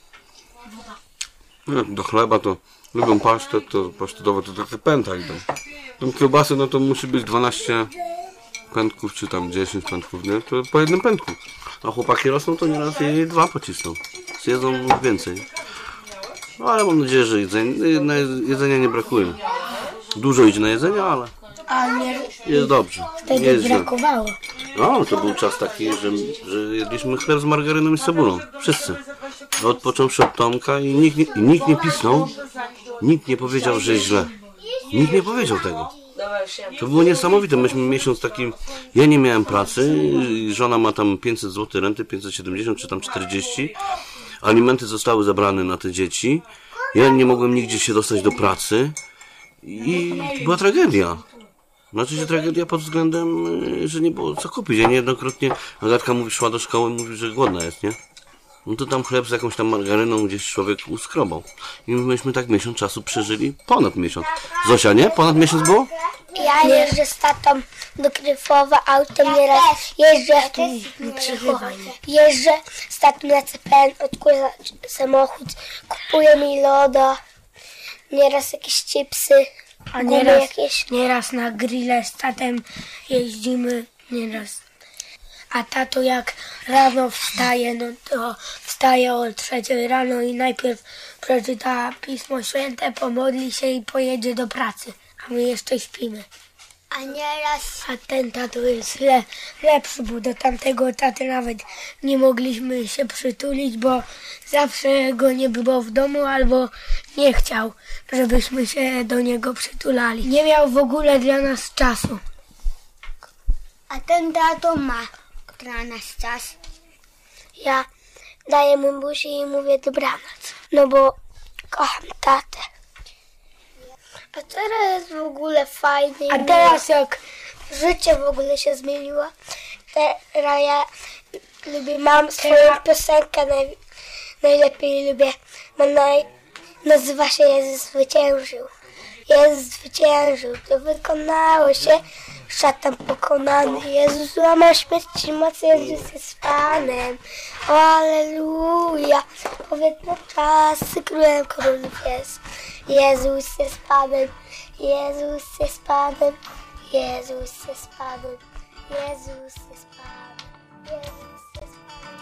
No, do chleba to lubią pasztet, to pasztetowe to takie pęta idą. Tą kiełbasę no to musi być 12 pętków, czy tam 10 pętków, nie? To po jednym pętku. A chłopaki rosną, to nieraz jej 2 pocisną. Zjedzą więcej. No ale mam nadzieję, że jedzenia nie brakuje. Dużo idzie na jedzenie, ale jest dobrze. Wtedy jest brakowało. No, to był czas taki, że jedliśmy chleb z margaryną i z cebulą. Wszyscy. Odpocząwszy od Tomka i nikt nie pisnął. Nikt nie powiedział, że źle. Nikt nie powiedział tego. To było niesamowite. Myśmy miesiąc taki... Ja nie miałem pracy. Żona ma tam 500 zł renty, 570 czy tam 40. Alimenty zostały zabrane na te dzieci. Ja nie mogłem nigdzie się dostać do pracy. I była tragedia. Znaczy się tragedia pod względem, że nie było co kupić. Ja niejednokrotnie, Agatka szła do szkoły i mówi, że głodna jest, nie? No to tam chleb z jakąś tam margaryną gdzieś człowiek uskrobał. I myśmy tak miesiąc czasu przeżyli, ponad miesiąc. Zosia, nie? Ponad miesiąc było? Ja jeżdżę z tatą do Kryfowa autem nieraz. Jeżdżę z tatą na CPN, odkurzę samochód, kupuję mi loda, nieraz jakieś chipsy, a nieraz na grille z tatem jeździmy, nieraz. A tato jak rano wstaje, no to wstaje o 3 rano i najpierw przeczyta Pismo Święte, pomodli się i pojedzie do pracy, a my jeszcze śpimy. A nieraz... A ten tato jest lepszy, bo do tamtego taty nawet nie mogliśmy się przytulić, bo zawsze go nie było w domu albo nie chciał, żebyśmy się do niego przytulali. Nie miał w ogóle dla nas czasu. A ten tato ma dla nas czas. Ja daję mu buzi i mówię dobranoc, no bo kocham tatę. A teraz jest w ogóle fajnie. A teraz jak życie w ogóle się zmieniło, teraz ja lubię, mam swoją piosenkę, najlepiej lubię. Nazywa się Jezus zwyciężył. Jezus zwyciężył, to wykonało się, szatan pokonany. Jezus łamał śmierci moc, Jezus jest Panem. O, alleluja, powiedz na czasy, królem królów jest. Jezus jest Panem, Jezus jest Panem, Jezus jest Panem, Jezus jest Panem, Jezus jest Panem.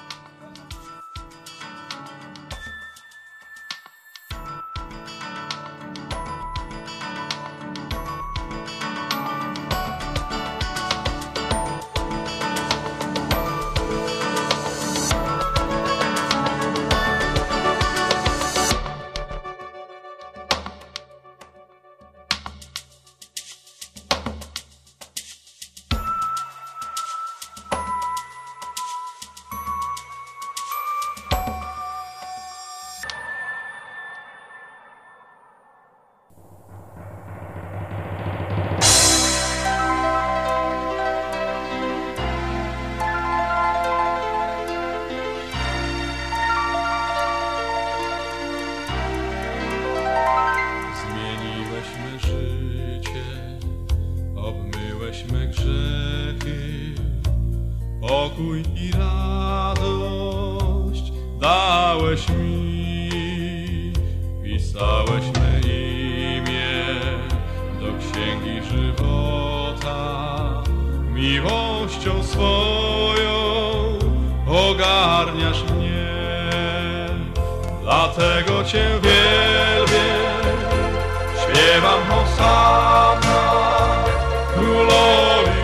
Pokój i radość dałeś mi, pisałeś me imię do księgi żywota. Miłością swoją ogarniasz mnie, dlatego Cię wielbię, śpiewam hosanna Królowi.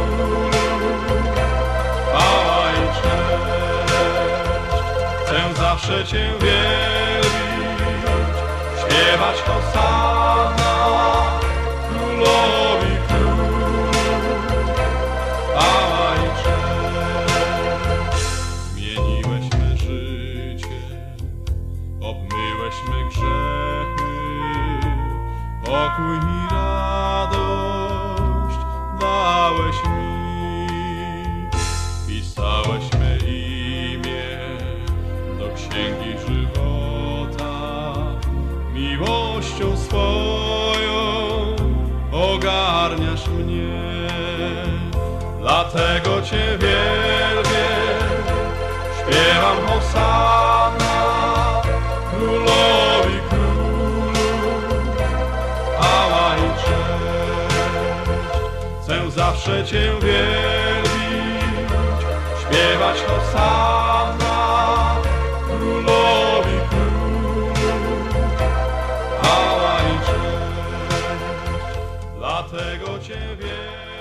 Zawsze Cię wielbić, śpiewać hosanna Królowi Król, chwała i cześć. Zmieniłeś me życie, obmyłeś me grzechy, pokój i radość dałeś mi, pisałeś me imię do księgi żywota. Miłością swoją ogarniasz mnie, dlatego Cię wielbię, śpiewam hosanna Królowi Królu, chwała i cześć. Chcę zawsze Cię wielbić, śpiewać hosanna Królowi Królu, chwała i cześć, dlatego Cię wielbię.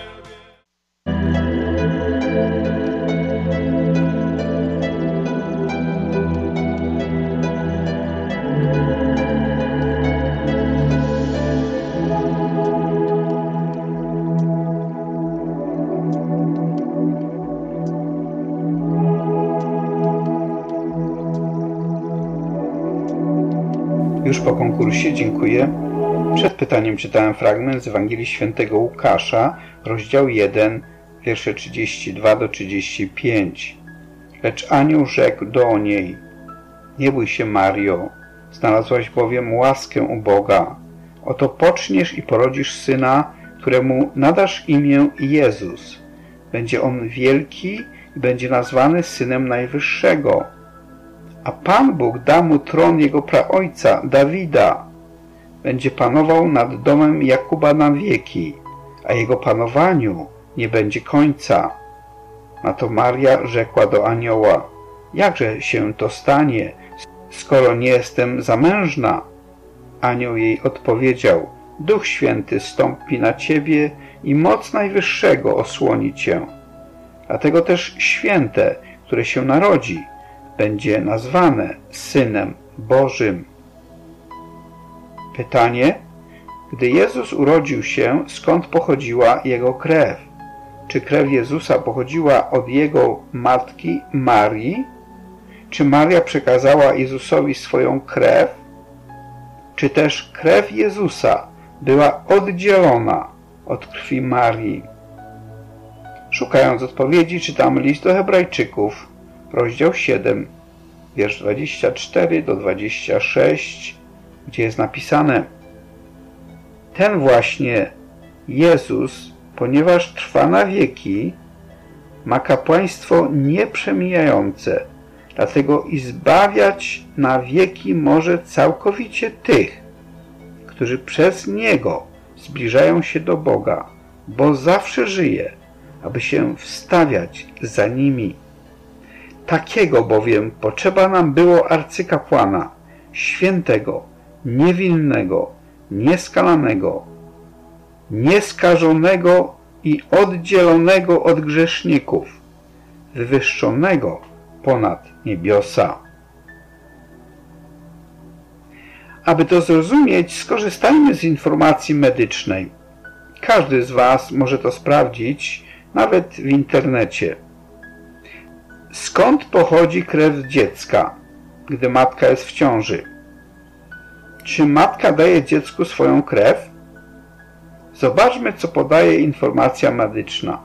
Już po konkursie, dziękuję. Przed pytaniem czytałem fragment z Ewangelii Świętego Łukasza, rozdział 1, wiersze 32 do 35. Lecz anioł rzekł do niej: nie bój się, Mario, znalazłaś bowiem łaskę u Boga. Oto poczniesz i porodzisz syna, któremu nadasz imię Jezus. Będzie on wielki i będzie nazwany Synem Najwyższego. A Pan Bóg da mu tron jego praojca, Dawida. Będzie panował nad domem Jakuba na wieki, a jego panowaniu nie będzie końca. Na to Maria rzekła do anioła: jakże się to stanie, skoro nie jestem zamężna? Anioł jej odpowiedział: Duch Święty stąpi na ciebie i moc Najwyższego osłoni cię. Dlatego też święte, które się narodzi, będzie nazwane Synem Bożym. Pytanie: gdy Jezus urodził się, skąd pochodziła Jego krew? Czy krew Jezusa pochodziła od Jego matki Marii? Czy Maria przekazała Jezusowi swoją krew? Czy też krew Jezusa była oddzielona od krwi Marii? Szukając odpowiedzi, czytamy list do Hebrajczyków, rozdział 7, wiersz 24 do 26, gdzie jest napisane: ten właśnie Jezus, ponieważ trwa na wieki, ma kapłaństwo nieprzemijające, dlatego i zbawiać na wieki może całkowicie tych, którzy przez Niego zbliżają się do Boga, bo zawsze żyje, aby się wstawiać za nimi. Takiego bowiem potrzeba nam było arcykapłana, świętego, niewinnego, nieskalanego, nieskażonego i oddzielonego od grzeszników, wywyższonego ponad niebiosa. Aby to zrozumieć, skorzystajmy z informacji medycznej. Każdy z Was może to sprawdzić, nawet w internecie. Skąd pochodzi krew dziecka, gdy matka jest w ciąży? Czy matka daje dziecku swoją krew? Zobaczmy, co podaje informacja medyczna.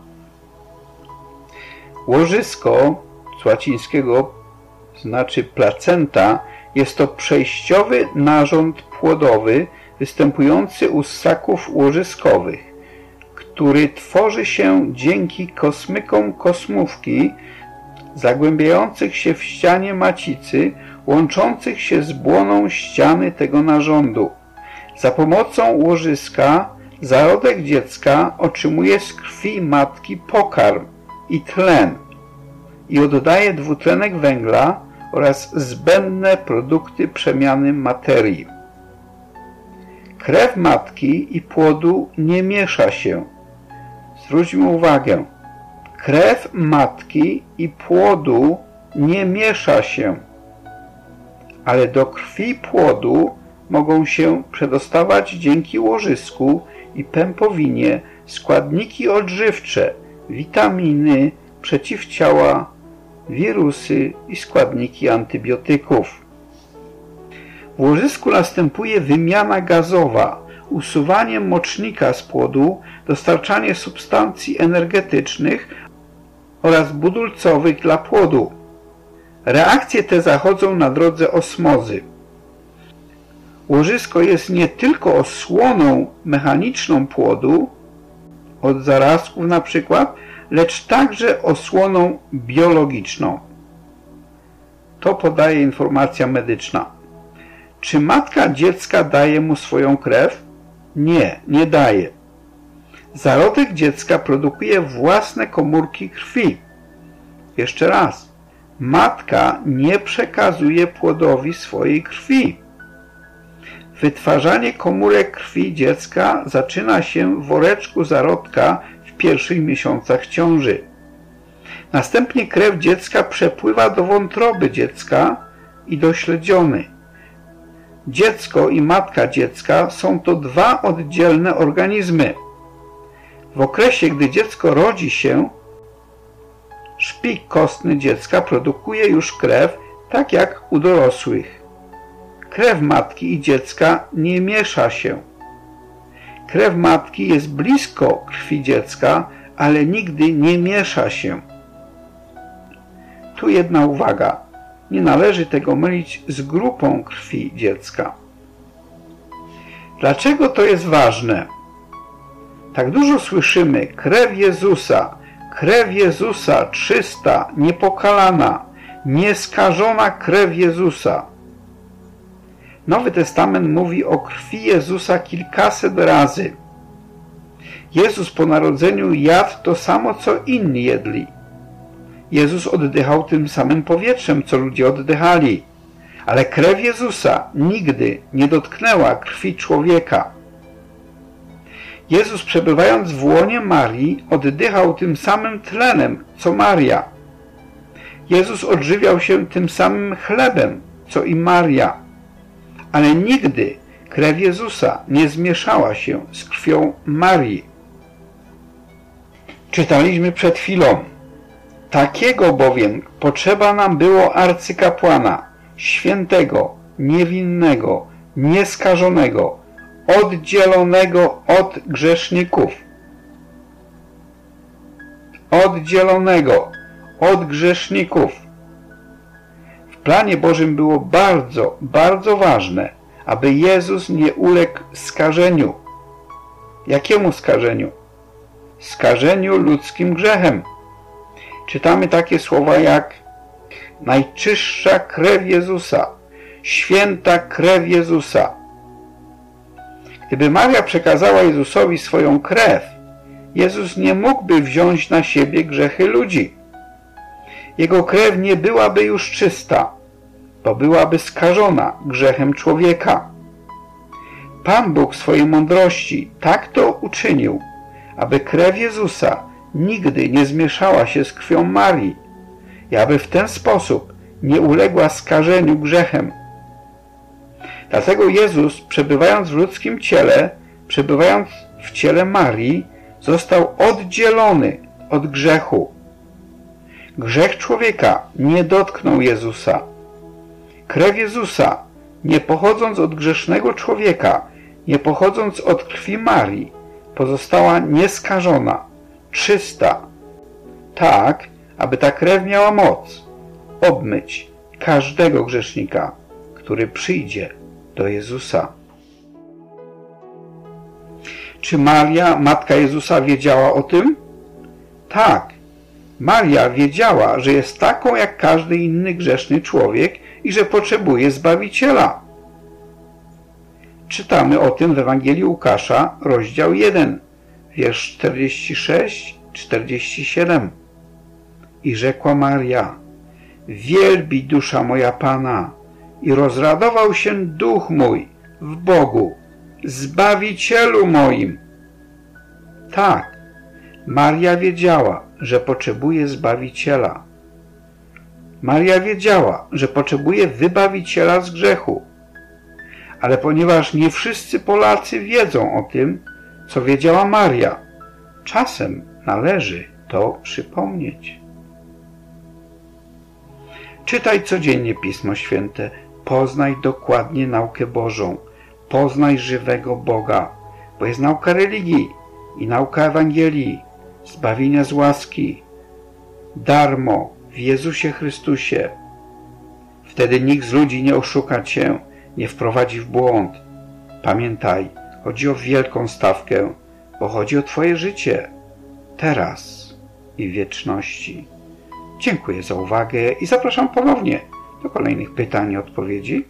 Łożysko, z łacińskiego znaczy placenta, jest to przejściowy narząd płodowy występujący u ssaków łożyskowych, który tworzy się dzięki kosmykom kosmówki zagłębiających się w ścianie macicy, łączących się z błoną ściany tego narządu. Za pomocą łożyska zarodek dziecka otrzymuje z krwi matki pokarm i tlen i oddaje dwutlenek węgla oraz zbędne produkty przemiany materii. Krew matki i płodu nie miesza się. Zwróćmy uwagę, krew matki i płodu nie miesza się, ale do krwi płodu mogą się przedostawać dzięki łożysku i pępowinie składniki odżywcze, witaminy, przeciwciała, wirusy i składniki antybiotyków. W łożysku następuje wymiana gazowa, usuwanie mocznika z płodu, dostarczanie substancji energetycznych oraz budulcowych dla płodu. Reakcje te zachodzą na drodze osmozy. Łożysko jest nie tylko osłoną mechaniczną płodu, od zarazków na przykład, lecz także osłoną biologiczną. To podaje informacja medyczna. Czy matka dziecka daje mu swoją krew? Nie, nie daje. Zarodek dziecka produkuje własne komórki krwi. Jeszcze raz. Matka nie przekazuje płodowi swojej krwi. Wytwarzanie komórek krwi dziecka zaczyna się w woreczku zarodka w pierwszych miesiącach ciąży. Następnie krew dziecka przepływa do wątroby dziecka i do śledziony. Dziecko i matka dziecka są to dwa oddzielne organizmy. W okresie, gdy dziecko rodzi się, szpik kostny dziecka produkuje już krew, tak jak u dorosłych. Krew matki i dziecka nie miesza się. Krew matki jest blisko krwi dziecka, ale nigdy nie miesza się. Tu jedna uwaga. Nie należy tego mylić z grupą krwi dziecka. Dlaczego to jest ważne? Tak dużo słyszymy: krew Jezusa czysta, niepokalana, nieskażona krew Jezusa. Nowy Testament mówi o krwi Jezusa kilkaset razy. Jezus po narodzeniu jadł to samo, co inni jedli. Jezus oddychał tym samym powietrzem, co ludzie oddychali. Ale krew Jezusa nigdy nie dotknęła krwi człowieka. Jezus, przebywając w łonie Marii, oddychał tym samym tlenem, co Maria. Jezus odżywiał się tym samym chlebem, co i Maria. Ale nigdy krew Jezusa nie zmieszała się z krwią Marii. Czytaliśmy przed chwilą. Takiego bowiem potrzeba nam było arcykapłana, świętego, niewinnego, nieskażonego, oddzielonego od grzeszników. Oddzielonego od grzeszników. W planie Bożym było bardzo, bardzo ważne, aby Jezus nie uległ skażeniu. Jakiemu skażeniu? Skażeniu ludzkim grzechem. Czytamy takie słowa jak najczystsza krew Jezusa, święta krew Jezusa. Gdyby Maria przekazała Jezusowi swoją krew, Jezus nie mógłby wziąć na siebie grzechy ludzi. Jego krew nie byłaby już czysta, bo byłaby skażona grzechem człowieka. Pan Bóg w swojej mądrości tak to uczynił, aby krew Jezusa nigdy nie zmieszała się z krwią Marii i aby w ten sposób nie uległa skażeniu grzechem. Dlatego Jezus, przebywając w ludzkim ciele, przebywając w ciele Marii, został oddzielony od grzechu. Grzech człowieka nie dotknął Jezusa. Krew Jezusa, nie pochodząc od grzesznego człowieka, nie pochodząc od krwi Marii, pozostała nieskażona, czysta, tak, aby ta krew miała moc obmyć każdego grzesznika, który przyjdzie do Jezusa. Czy Maria, matka Jezusa, wiedziała o tym? Tak, Maria wiedziała, że jest taką jak każdy inny grzeszny człowiek i że potrzebuje Zbawiciela. Czytamy o tym w Ewangelii Łukasza, rozdział 1, wiersz 46-47. I rzekła Maria: wielbi dusza moja Pana i rozradował się duch mój w Bogu, Zbawicielu moim. Tak, Maria wiedziała, że potrzebuje Zbawiciela. Maria wiedziała, że potrzebuje Wybawiciela z grzechu. Ale ponieważ nie wszyscy Polacy wiedzą o tym, co wiedziała Maria, czasem należy to przypomnieć. Czytaj codziennie Pismo Święte, poznaj dokładnie naukę Bożą, poznaj żywego Boga, bo jest nauka religii i nauka Ewangelii, zbawienia z łaski, darmo w Jezusie Chrystusie. Wtedy nikt z ludzi nie oszuka cię, nie wprowadzi w błąd. Pamiętaj, chodzi o wielką stawkę, bo chodzi o twoje życie, teraz i w wieczności. Dziękuję za uwagę i zapraszam ponownie do kolejnych pytań i odpowiedzi.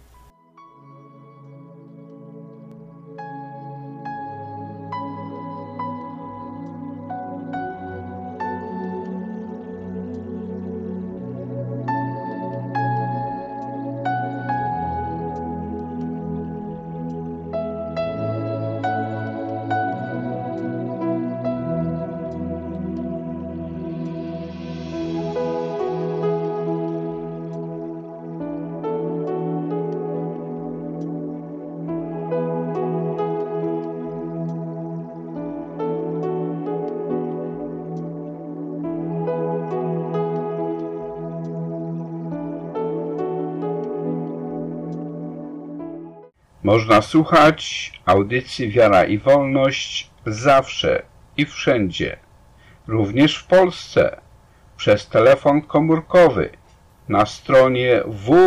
Można słuchać audycji Wiara i Wolność zawsze i wszędzie, również w Polsce, przez telefon komórkowy na stronie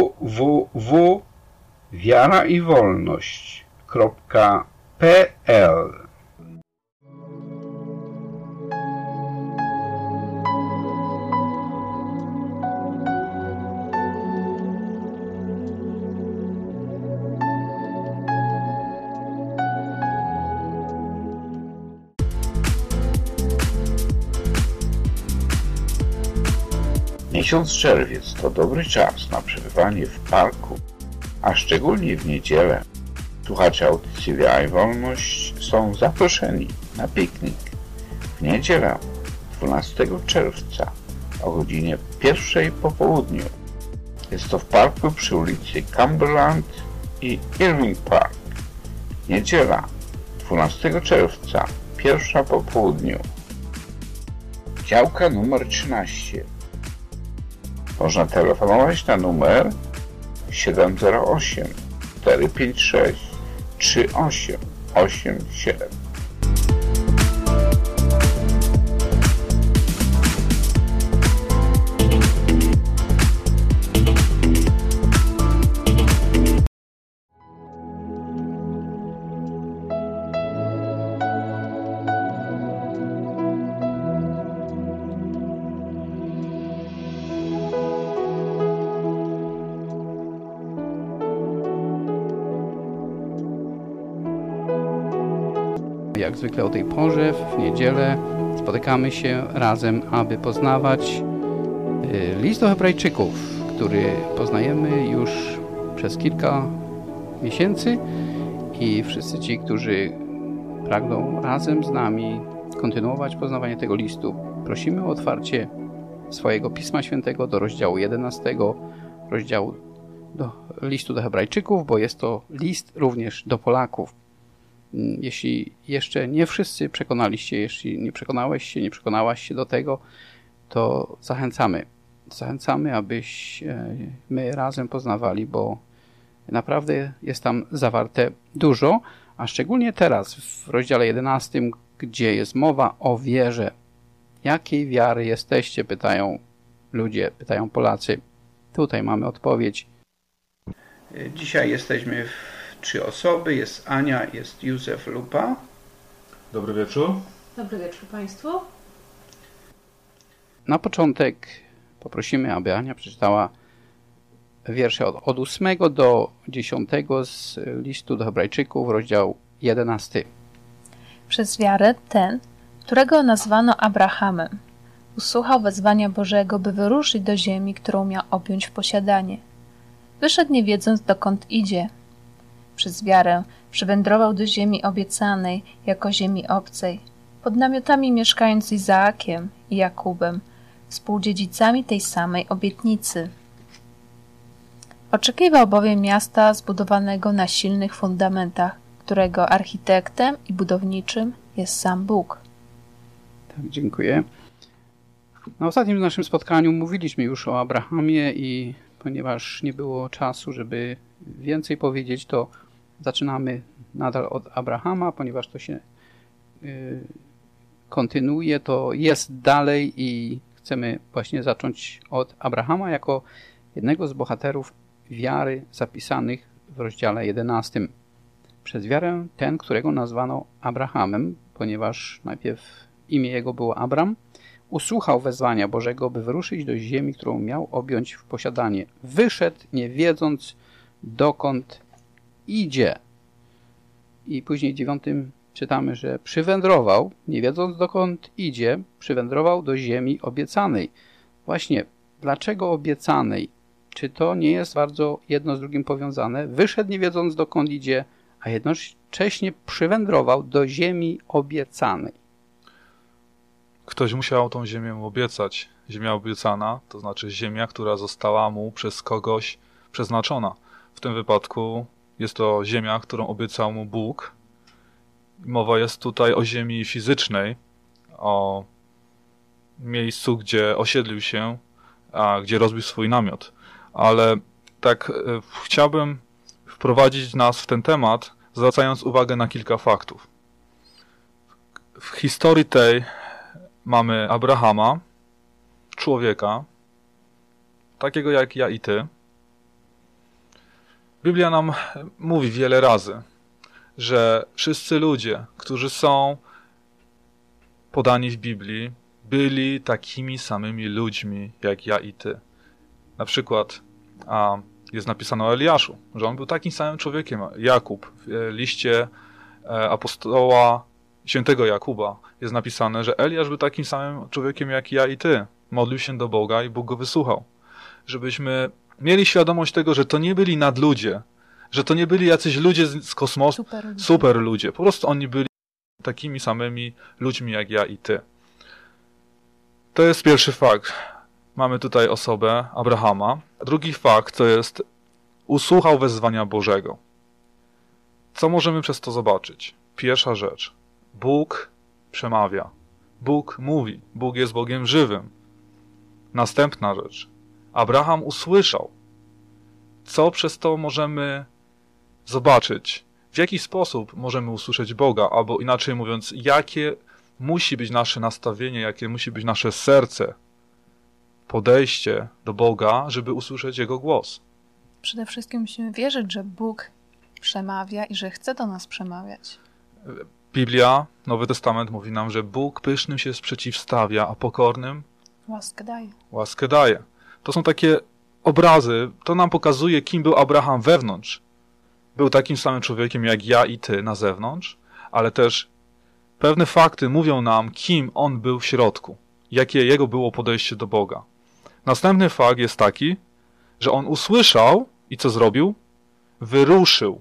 www.wiaraiwolność.pl. Miesiąc czerwiec to dobry czas na przebywanie w parku, a szczególnie w niedzielę. Słuchacze audycji Wiara i Wolność są zaproszeni na piknik w niedzielę 12 czerwca o godzinie 1 po południu. Jest to w parku przy ulicy Cumberland i Irving Park. Niedziela 12 czerwca 1 po południu. Działka numer 13. Można telefonować na numer 708 456 3887. Jak zwykle o tej porze, w niedzielę, spotykamy się razem, aby poznawać list do Hebrajczyków, który poznajemy już przez kilka miesięcy i wszyscy ci, którzy pragną razem z nami kontynuować poznawanie tego listu, prosimy o otwarcie swojego Pisma Świętego do rozdziału 11, rozdziału listu do Hebrajczyków, bo jest to list również do Polaków. Jeśli jeszcze nie wszyscy przekonaliście, jeśli nie przekonałeś się, nie przekonałaś się do tego, to zachęcamy. Zachęcamy, abyśmy razem poznawali, bo naprawdę jest tam zawarte dużo, a szczególnie teraz w rozdziale 11, gdzie jest mowa o wierze. Jakiej wiary jesteście? Pytają ludzie, pytają Polacy. Tutaj mamy odpowiedź. Dzisiaj jesteśmy 3 osoby. Jest Ania, jest Józef Lupa. Dobry wieczór. Dobry wieczór Państwu. Na początek poprosimy, aby Ania przeczytała wiersze od 8 do 10 z listu do Hebrajczyków, rozdział 11. Przez wiarę ten, którego nazwano Abrahamem, usłuchał wezwania Bożego, by wyruszyć do ziemi, którą miał objąć w posiadanie. Wyszedł nie wiedząc, dokąd idzie. Przez wiarę przywędrował do ziemi obiecanej jako ziemi obcej, pod namiotami mieszkając z Izaakiem i Jakubem, współdziedzicami tej samej obietnicy. Oczekiwał bowiem miasta zbudowanego na silnych fundamentach, którego architektem i budowniczym jest sam Bóg. Tak, dziękuję. Na ostatnim naszym spotkaniu mówiliśmy już o Abrahamie i ponieważ nie było czasu, żeby więcej powiedzieć, to zaczynamy nadal od Abrahama, ponieważ to się kontynuuje, to jest dalej i chcemy właśnie zacząć od Abrahama jako jednego z bohaterów wiary zapisanych w rozdziale 11. Przez wiarę ten, którego nazwano Abrahamem, ponieważ najpierw imię jego było Abram, usłuchał wezwania Bożego, by wyruszyć do ziemi, którą miał objąć w posiadanie. Wyszedł, nie wiedząc, dokąd idzie. I później w 9 czytamy, że przywędrował, nie wiedząc, dokąd idzie, przywędrował do ziemi obiecanej. Właśnie, dlaczego obiecanej? Czy to nie jest bardzo jedno z drugim powiązane? Wyszedł, nie wiedząc, dokąd idzie, a jednocześnie przywędrował do ziemi obiecanej. Ktoś musiał tą ziemię obiecać. Ziemia obiecana, to znaczy ziemia, która została mu przez kogoś przeznaczona. W tym wypadku jest to ziemia, którą obiecał mu Bóg. Mowa jest tutaj o ziemi fizycznej, o miejscu, gdzie osiedlił się, a gdzie rozbił swój namiot. Ale tak chciałbym wprowadzić nas w ten temat, zwracając uwagę na kilka faktów. W historii tej mamy Abrahama, człowieka, takiego jak ja i ty. Biblia nam mówi wiele razy, że wszyscy ludzie, którzy są podani w Biblii, byli takimi samymi ludźmi jak ja i ty. Na przykład jest napisane o Eliaszu, że on był takim samym człowiekiem. Jakub w liście apostoła świętego Jakuba jest napisane, że Eliasz był takim samym człowiekiem jak ja i ty. Modlił się do Boga i Bóg go wysłuchał. Żebyśmy mieli świadomość tego, że to nie byli nadludzie, że to nie byli jacyś ludzie z kosmosu, super ludzie. Po prostu oni byli takimi samymi ludźmi jak ja i ty. To jest pierwszy fakt. Mamy tutaj osobę Abrahama. Drugi fakt to jest usłuchał wezwania Bożego. Co możemy przez to zobaczyć? Pierwsza rzecz. Bóg przemawia. Bóg mówi. Bóg jest Bogiem żywym. Następna rzecz. Abraham usłyszał. Co przez to możemy zobaczyć? W jaki sposób możemy usłyszeć Boga? Albo inaczej mówiąc, jakie musi być nasze nastawienie, jakie musi być nasze serce, podejście do Boga, żeby usłyszeć Jego głos? Przede wszystkim musimy wierzyć, że Bóg przemawia i że chce do nas przemawiać. Biblia, Nowy Testament mówi nam, że Bóg pysznym się przeciwstawia, a pokornym łaskę daje. Łaskę daje. To są takie obrazy, to nam pokazuje, kim był Abraham wewnątrz. Był takim samym człowiekiem jak ja i ty na zewnątrz, ale też pewne fakty mówią nam, kim on był w środku, jakie jego było podejście do Boga. Następny fakt jest taki, że on usłyszał i co zrobił? Wyruszył.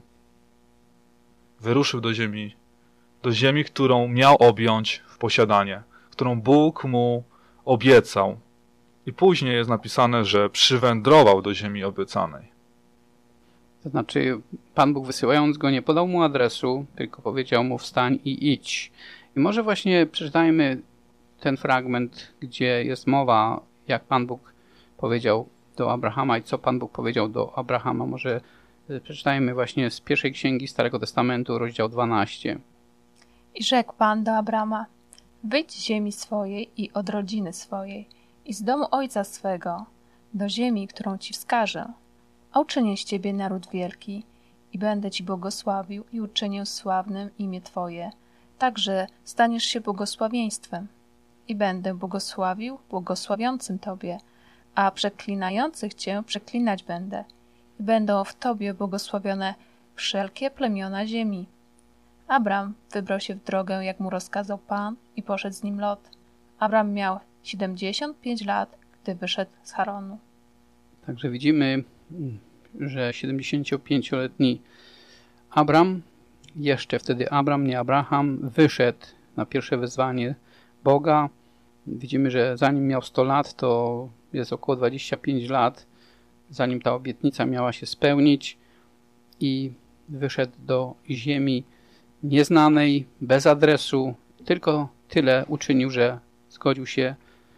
Wyruszył do ziemi, którą miał objąć w posiadanie, którą Bóg mu obiecał. I później jest napisane, że przywędrował do ziemi obiecanej. To znaczy, Pan Bóg wysyłając go nie podał mu adresu, tylko powiedział mu wstań i idź. I może właśnie przeczytajmy ten fragment, gdzie jest mowa, jak Pan Bóg powiedział do Abrahama i co Pan Bóg powiedział do Abrahama. Może przeczytajmy właśnie z pierwszej księgi Starego Testamentu, rozdział 12. I rzekł Pan do Abrama, wyjdź z ziemi swojej i od rodziny swojej i z domu ojca swego do ziemi, którą ci wskażę. A uczynię z ciebie naród wielki i będę ci błogosławił i uczynię sławnym imię twoje, tak że staniesz się błogosławieństwem. I będę błogosławił błogosławiącym tobie, a przeklinających cię przeklinać będę. I będą w tobie błogosławione wszelkie plemiona ziemi. Abram wybrał się w drogę, jak mu rozkazał Pan, i poszedł z nim Lot. Abram miał 75 lat, gdy wyszedł z Haranu. Także widzimy, że 75-letni Abram, jeszcze wtedy Abram, nie Abraham, wyszedł na pierwsze wezwanie Boga. Widzimy, że zanim miał 100 lat, to jest około 25 lat, zanim ta obietnica miała się spełnić, i wyszedł do ziemi nieznanej, bez adresu, tylko tyle uczynił, że zgodził się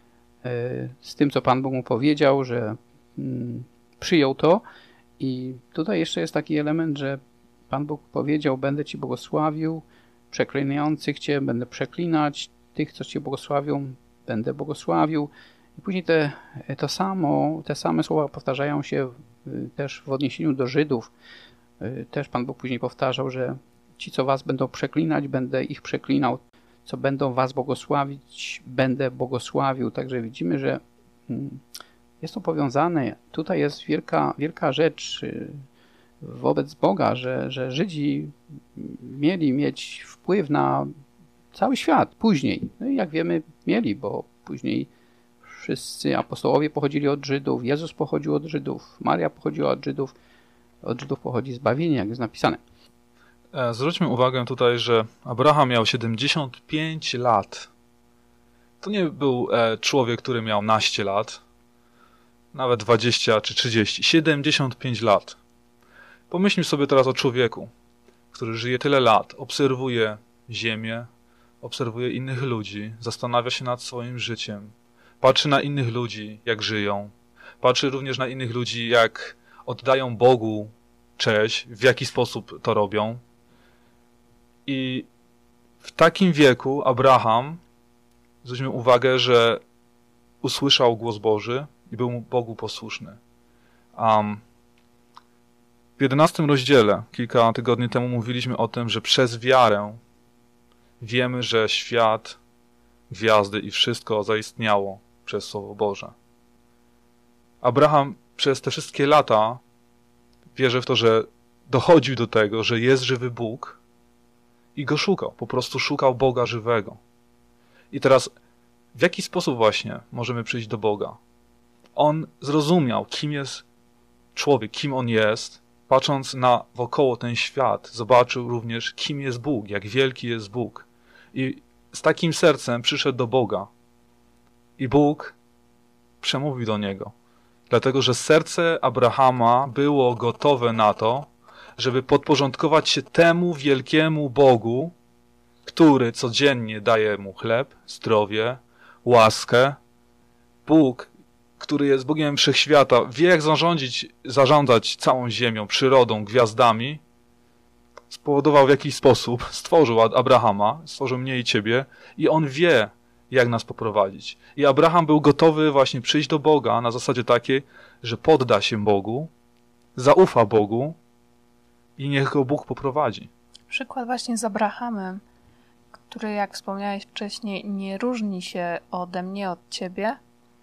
z tym, co Pan Bóg mu powiedział, że przyjął to. I tutaj jeszcze jest taki element, że Pan Bóg powiedział, będę ci błogosławił, przeklinających cię będę przeklinać, tych, co cię błogosławią, będę błogosławił. I później te same słowa powtarzają się też w odniesieniu do Żydów. Też Pan Bóg później powtarzał, że ci, co was będą przeklinać, będę ich przeklinał. Co będą was błogosławić, będę błogosławił. Także widzimy, że jest to powiązane. Tutaj jest wielka rzecz wobec Boga, że Żydzi mieli mieć wpływ na cały świat później. No i jak wiemy, mieli, bo później wszyscy apostołowie pochodzili od Żydów, Jezus pochodził od Żydów, Maria pochodziła od Żydów pochodzi zbawienie, jak jest napisane. Zwróćmy uwagę tutaj, że Abraham miał 75 lat. To nie był człowiek, który miał naście lat, nawet 20 czy 30. 75 lat. Pomyślmy sobie teraz o człowieku, który żyje tyle lat, obserwuje ziemię, obserwuje innych ludzi, zastanawia się nad swoim życiem, patrzy na innych ludzi, jak żyją, patrzy również na innych ludzi, jak oddają Bogu cześć, w jaki sposób to robią. I w takim wieku Abraham, zwróćmy uwagę, że usłyszał głos Boży i był mu Bogu posłuszny. W 11 rozdziale, kilka tygodni temu mówiliśmy o tym, że przez wiarę wiemy, że świat, gwiazdy i wszystko zaistniało przez Słowo Boże. Abraham przez te wszystkie lata wierzy w to, że dochodził do tego, że jest żywy Bóg i go szukał. Po prostu szukał Boga żywego. I teraz w jaki sposób właśnie możemy przyjść do Boga? On zrozumiał, kim jest człowiek, kim on jest. Patrząc na wokoło ten świat, zobaczył również, kim jest Bóg, jak wielki jest Bóg. I z takim sercem przyszedł do Boga. I Bóg przemówił do niego. Dlatego, że serce Abrahama było gotowe na to, żeby podporządkować się temu wielkiemu Bogu, który codziennie daje mu chleb, zdrowie, łaskę. Bóg, który jest Bogiem wszechświata, wie jak zarządzać całą ziemią, przyrodą, gwiazdami, spowodował w jakiś sposób, stworzył Abrahama, stworzył mnie i ciebie i on wie, jak nas poprowadzić. I Abraham był gotowy właśnie przyjść do Boga na zasadzie takiej, że podda się Bogu, zaufa Bogu i niech go Bóg poprowadzi. Przykład właśnie z Abrahamem, który, jak wspomniałeś wcześniej, nie różni się ode mnie, od ciebie,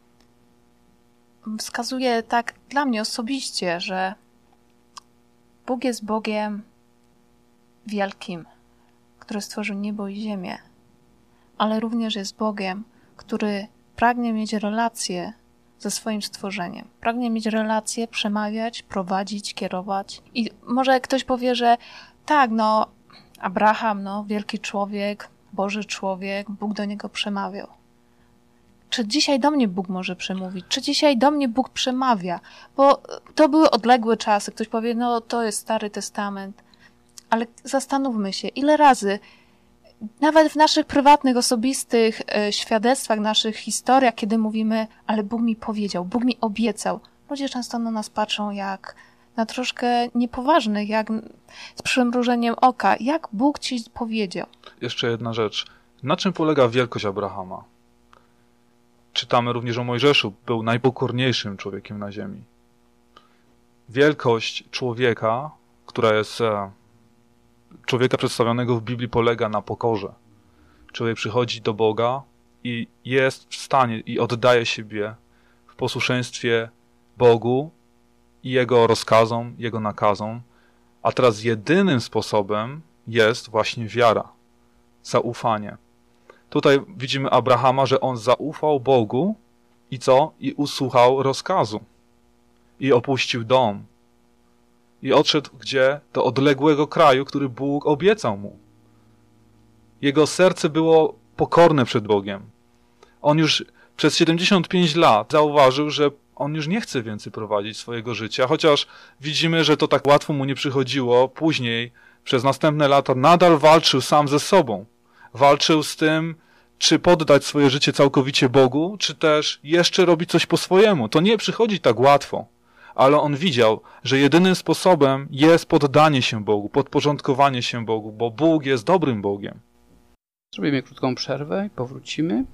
wskazuje tak dla mnie osobiście, że Bóg jest Bogiem wielkim, który stworzył niebo i ziemię, ale również jest Bogiem, który pragnie mieć relację ze swoim stworzeniem. Pragnie mieć relację, przemawiać, prowadzić, kierować. I może ktoś powie, że tak, Abraham, wielki człowiek, Boży człowiek, Bóg do niego przemawiał. Czy dzisiaj do mnie Bóg może przemówić? Czy dzisiaj do mnie Bóg przemawia? Bo to były odległe czasy. Ktoś powie, to jest Stary Testament. Ale zastanówmy się, ile razy, nawet w naszych prywatnych, osobistych świadectwach, naszych historiach, kiedy mówimy, ale Bóg mi powiedział, Bóg mi obiecał. Ludzie często na nas patrzą jak na troszkę niepoważnych, jak z przymrużeniem oka. Jak Bóg ci powiedział? Jeszcze jedna rzecz. Na czym polega wielkość Abrahama? Czytamy również o Mojżeszu. Był najpokorniejszym człowiekiem na ziemi. Wielkość człowieka, która jest człowieka przedstawionego w Biblii, polega na pokorze. Człowiek przychodzi do Boga i jest w stanie i oddaje siebie w posłuszeństwie Bogu i Jego rozkazom, Jego nakazom. A teraz jedynym sposobem jest właśnie wiara, zaufanie. Tutaj widzimy Abrahama, że on zaufał Bogu i co? I usłuchał rozkazu. I opuścił dom. I odszedł gdzie? Do odległego kraju, który Bóg obiecał mu. Jego serce było pokorne przed Bogiem. On już przez 75 lat zauważył, że on już nie chce więcej prowadzić swojego życia, chociaż widzimy, że to tak łatwo mu nie przychodziło. Później, przez następne lata, nadal walczył sam ze sobą. Walczył z tym, czy poddać swoje życie całkowicie Bogu, czy też jeszcze robić coś po swojemu. To nie przychodzi tak łatwo. Ale on widział, że jedynym sposobem jest poddanie się Bogu, podporządkowanie się Bogu, bo Bóg jest dobrym Bogiem. Zrobimy krótką przerwę i powrócimy.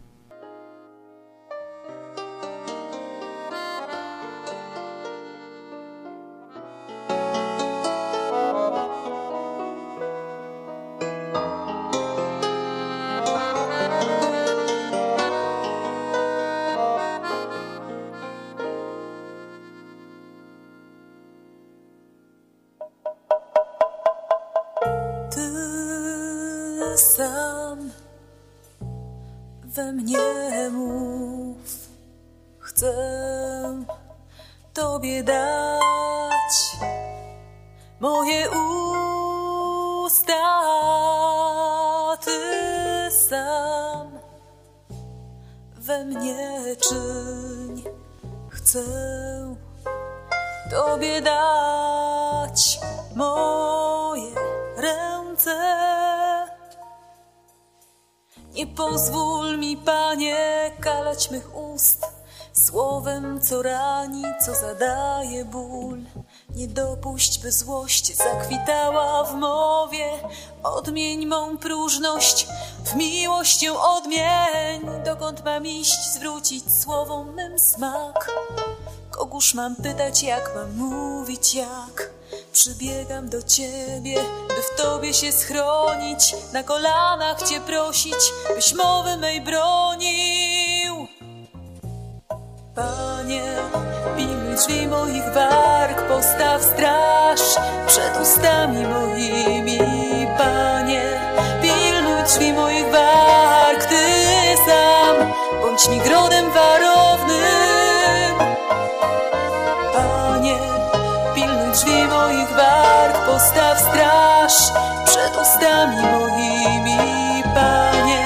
Sam we mnie mów, chcę Tobie dać moje usta. Ty sam we mnie czyń, chcę Tobie dać moje ręce. Nie pozwól mi, Panie, kalać mych ust słowem, co rani, co zadaje ból. Nie dopuść, by złość zakwitała w mowie. Odmień mą próżność w miłość ją odmień. Dokąd mam iść, zwrócić słowom mym smak? Kogóż mam pytać, jak mam mówić, jak? Przybiegam do Ciebie, by w Tobie się schronić, na kolanach Cię prosić, byś mowy mej bronił. Panie, pilnuj drzwi moich warg, postaw straż przed ustami moimi. Panie, pilnuj drzwi moich warg, Ty sam bądź mi grodem warownym. Panie, pilnuj drzwi moich warg, postaw straż przed ustami moimi. Panie,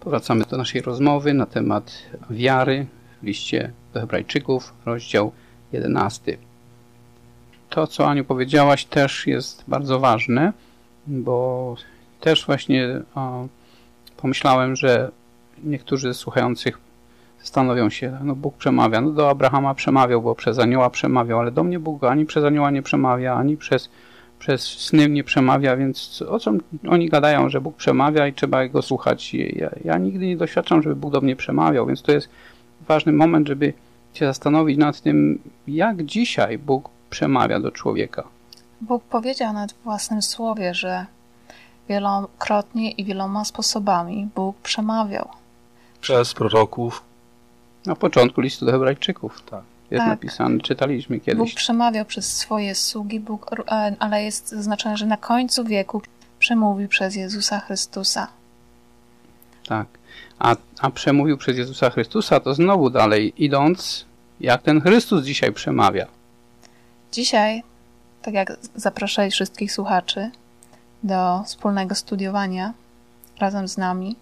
Powracamy do naszej rozmowy na temat wiary w liście do Hebrajczyków, rozdział 11. To, co Aniu powiedziałaś, też jest bardzo ważne, bo też właśnie pomyślałem, że niektórzy z słuchających zastanowią się, no Bóg przemawia, no do Abrahama przemawiał, bo przez anioła przemawiał, ale do mnie Bóg ani przez anioła nie przemawia, ani przez sny nie przemawia, więc o czym oni gadają, że Bóg przemawia i trzeba go słuchać. Ja nigdy nie doświadczam, żeby Bóg do mnie przemawiał, więc to jest ważny moment, żeby się zastanowić nad tym, jak dzisiaj Bóg przemawia do człowieka. Bóg powiedział nawet w własnym słowie, że wielokrotnie i wieloma sposobami Bóg przemawiał. Przez proroków. Na początku listu do Hebrajczyków. Tak. Jest napisane, czytaliśmy kiedyś. Bóg przemawiał przez swoje sługi, ale jest zaznaczone, że na końcu wieku przemówił przez Jezusa Chrystusa. Tak. A przemówił przez Jezusa Chrystusa, to znowu dalej idąc, jak ten Chrystus dzisiaj przemawia. Dzisiaj, tak jak zapraszali wszystkich słuchaczy do wspólnego studiowania razem z nami,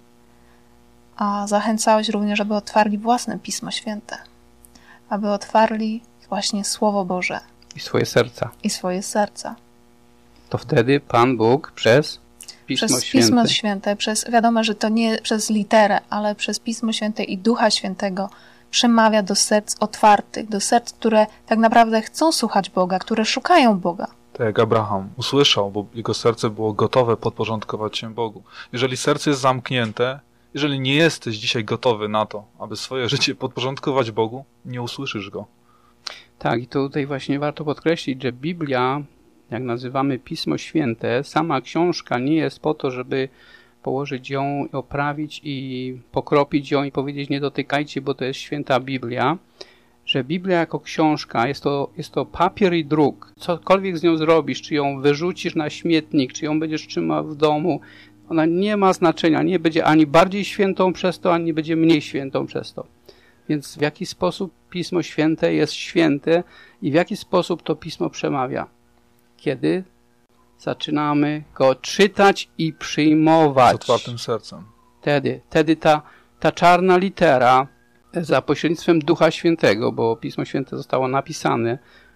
a zachęcałeś również, aby otwarli własne Pismo Święte, aby otwarli właśnie Słowo Boże. I swoje serca. I swoje serca. To wtedy Pan Bóg przez Pismo Święte, wiadomo, że to nie przez literę, ale przez Pismo Święte i Ducha Świętego przemawia do serc otwartych, do serc, które tak naprawdę chcą słuchać Boga, które szukają Boga. Tak jak Abraham usłyszał, bo jego serce było gotowe podporządkować się Bogu. Jeżeli serce jest zamknięte, jeżeli nie jesteś dzisiaj gotowy na to, aby swoje życie podporządkować Bogu, nie usłyszysz Go. Tak, i tutaj właśnie warto podkreślić, że Biblia, jak nazywamy Pismo Święte, sama książka nie jest po to, żeby położyć ją, oprawić i pokropić ją i powiedzieć nie dotykajcie, bo to jest święta Biblia, że Biblia jako książka jest to papier i druk. Cokolwiek z nią zrobisz, czy ją wyrzucisz na śmietnik, czy ją będziesz trzymał w domu, ona nie ma znaczenia, nie będzie ani bardziej świętą przez to, ani nie będzie mniej świętą przez to. Więc w jaki sposób Pismo Święte jest święte i w jaki sposób to Pismo przemawia? Kiedy zaczynamy go czytać i przyjmować. Z otwartym sercem. Wtedy ta czarna litera za pośrednictwem Ducha Świętego, bo Pismo Święte zostało napisane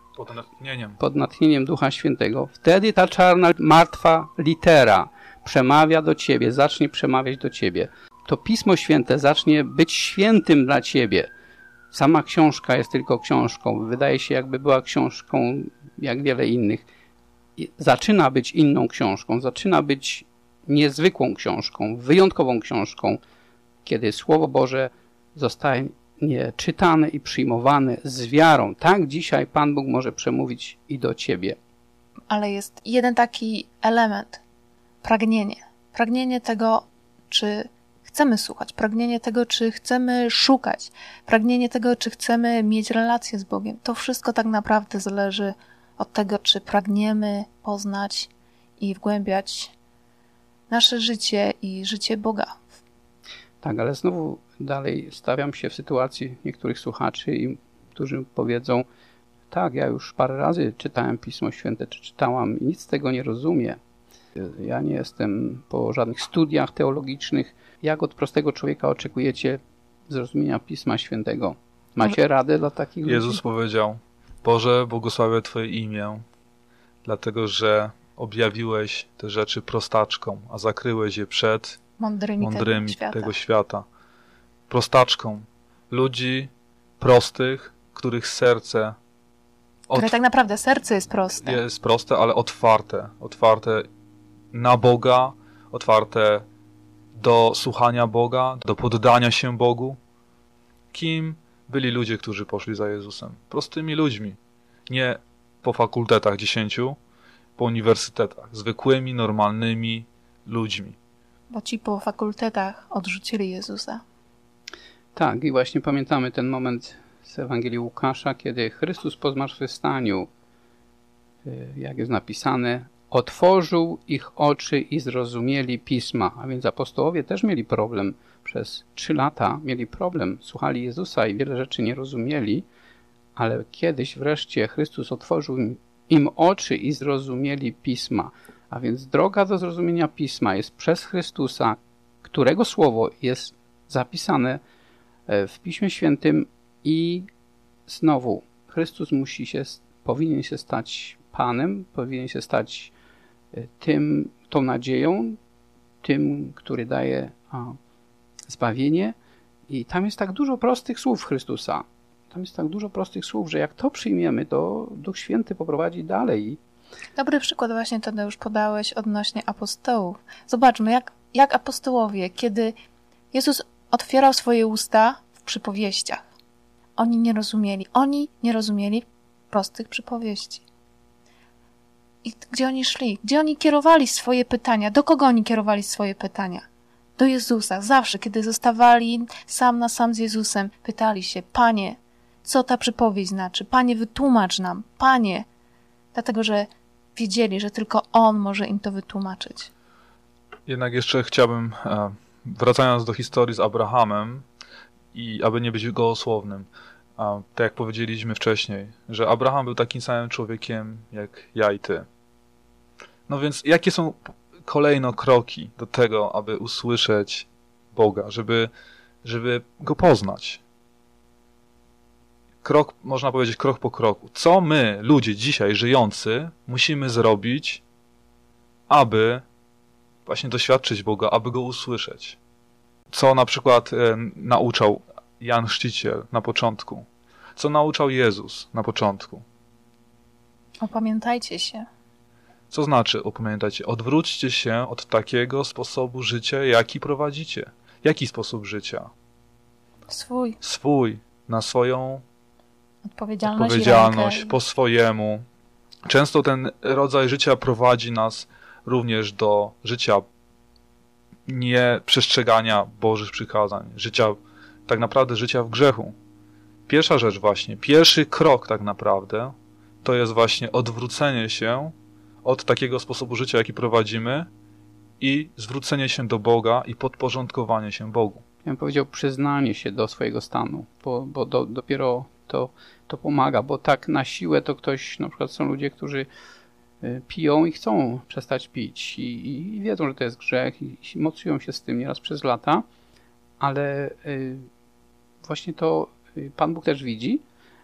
pod natchnieniem Ducha Świętego. Wtedy ta czarna, martwa litera przemawia do ciebie, zacznie przemawiać do ciebie. To Pismo Święte zacznie być świętym dla ciebie. Sama książka jest tylko książką. Wydaje się, jakby była książką jak wiele innych. Zaczyna być inną książką, zaczyna być niezwykłą książką, wyjątkową książką, kiedy Słowo Boże zostanie czytane i przyjmowane z wiarą. Tak dzisiaj Pan Bóg może przemówić i do ciebie. Ale jest jeden taki element. Pragnienie. Pragnienie tego, czy chcemy słuchać. Pragnienie tego, czy chcemy szukać. Pragnienie tego, czy chcemy mieć relację z Bogiem. To wszystko tak naprawdę zależy od tego, czy pragniemy poznać i wgłębiać nasze życie i życie Boga. Tak, ale znowu dalej stawiam się w sytuacji niektórych słuchaczy, którzy powiedzą, tak, ja już parę razy czytałem Pismo Święte, czy czytałam i nic z tego nie rozumiem. Ja nie jestem po żadnych studiach teologicznych. Jak od prostego człowieka oczekujecie zrozumienia Pisma Świętego? Macie radę dla takich ludzi? Jezus powiedział, Boże, błogosławię Twoje imię, dlatego że objawiłeś te rzeczy prostaczkom, a zakryłeś je przed mądrymi tego świata. Prostaczkom. Ludzi prostych, których serce które tak naprawdę serce jest proste. Jest proste, ale otwarte. Otwarte na Boga, otwarte do słuchania Boga, do poddania się Bogu. Kim byli ludzie, którzy poszli za Jezusem? Prostymi ludźmi. Nie po fakultetach 10, po uniwersytetach. Zwykłymi, normalnymi ludźmi. Bo ci po fakultetach odrzucili Jezusa. Tak, i właśnie pamiętamy ten moment z Ewangelii Łukasza, kiedy Chrystus po zmartwychwstaniu, jak jest napisane, otworzył ich oczy i zrozumieli Pisma. A więc apostołowie też mieli problem. Przez 3 lata mieli problem. Słuchali Jezusa i wiele rzeczy nie rozumieli, ale kiedyś wreszcie Chrystus otworzył im oczy i zrozumieli Pisma. A więc droga do zrozumienia Pisma jest przez Chrystusa, którego słowo jest zapisane w Piśmie Świętym i znowu Chrystus powinien się stać Panem, powinien się stać tą nadzieją, tym, który daje zbawienie. I tam jest tak dużo prostych słów Chrystusa. Tam jest tak dużo prostych słów, że jak to przyjmiemy, to Duch Święty poprowadzi dalej. Dobry przykład właśnie, Tadeusz, podałeś odnośnie apostołów. Zobaczmy, jak apostołowie, kiedy Jezus otwierał swoje usta w przypowieściach. Oni nie rozumieli prostych przypowieści. I gdzie oni szli? Gdzie oni kierowali swoje pytania? Do kogo oni kierowali swoje pytania? Do Jezusa. Zawsze, kiedy zostawali sam na sam z Jezusem, pytali się: Panie, co ta przypowieść znaczy? Panie, wytłumacz nam. Panie. Dlatego, że wiedzieli, że tylko On może im to wytłumaczyć. Jednak jeszcze chciałbym, wracając do historii z Abrahamem i aby nie być gołosłownym, tak jak powiedzieliśmy wcześniej, że Abraham był takim samym człowiekiem jak ja i ty. No więc jakie są kolejno kroki do tego, aby usłyszeć Boga, żeby Go poznać? Można powiedzieć krok po kroku. Co my, ludzie dzisiaj żyjący, musimy zrobić, aby właśnie doświadczyć Boga, aby Go usłyszeć? Co na przykład nauczał Jan Chrzciciel na początku? Co nauczał Jezus na początku? Opamiętajcie się. Co znaczy opamiętajcie? Odwróćcie się od takiego sposobu życia, jaki prowadzicie. Jaki sposób życia? Swój. Na swoją odpowiedzialność po swojemu. Często ten rodzaj życia prowadzi nas również do życia nieprzestrzegania Bożych przykazań. Tak naprawdę życia w grzechu. Pierwsza rzecz właśnie, pierwszy krok tak naprawdę, to jest właśnie odwrócenie się od takiego sposobu życia, jaki prowadzimy i zwrócenie się do Boga i podporządkowanie się Bogu. Ja bym powiedział przyznanie się do swojego stanu, bo dopiero to pomaga, bo tak na siłę to ktoś, na przykład są ludzie, którzy piją i chcą przestać pić i wiedzą, że to jest grzech i mocują się z tym nieraz przez lata, ale właśnie to Pan Bóg też widzi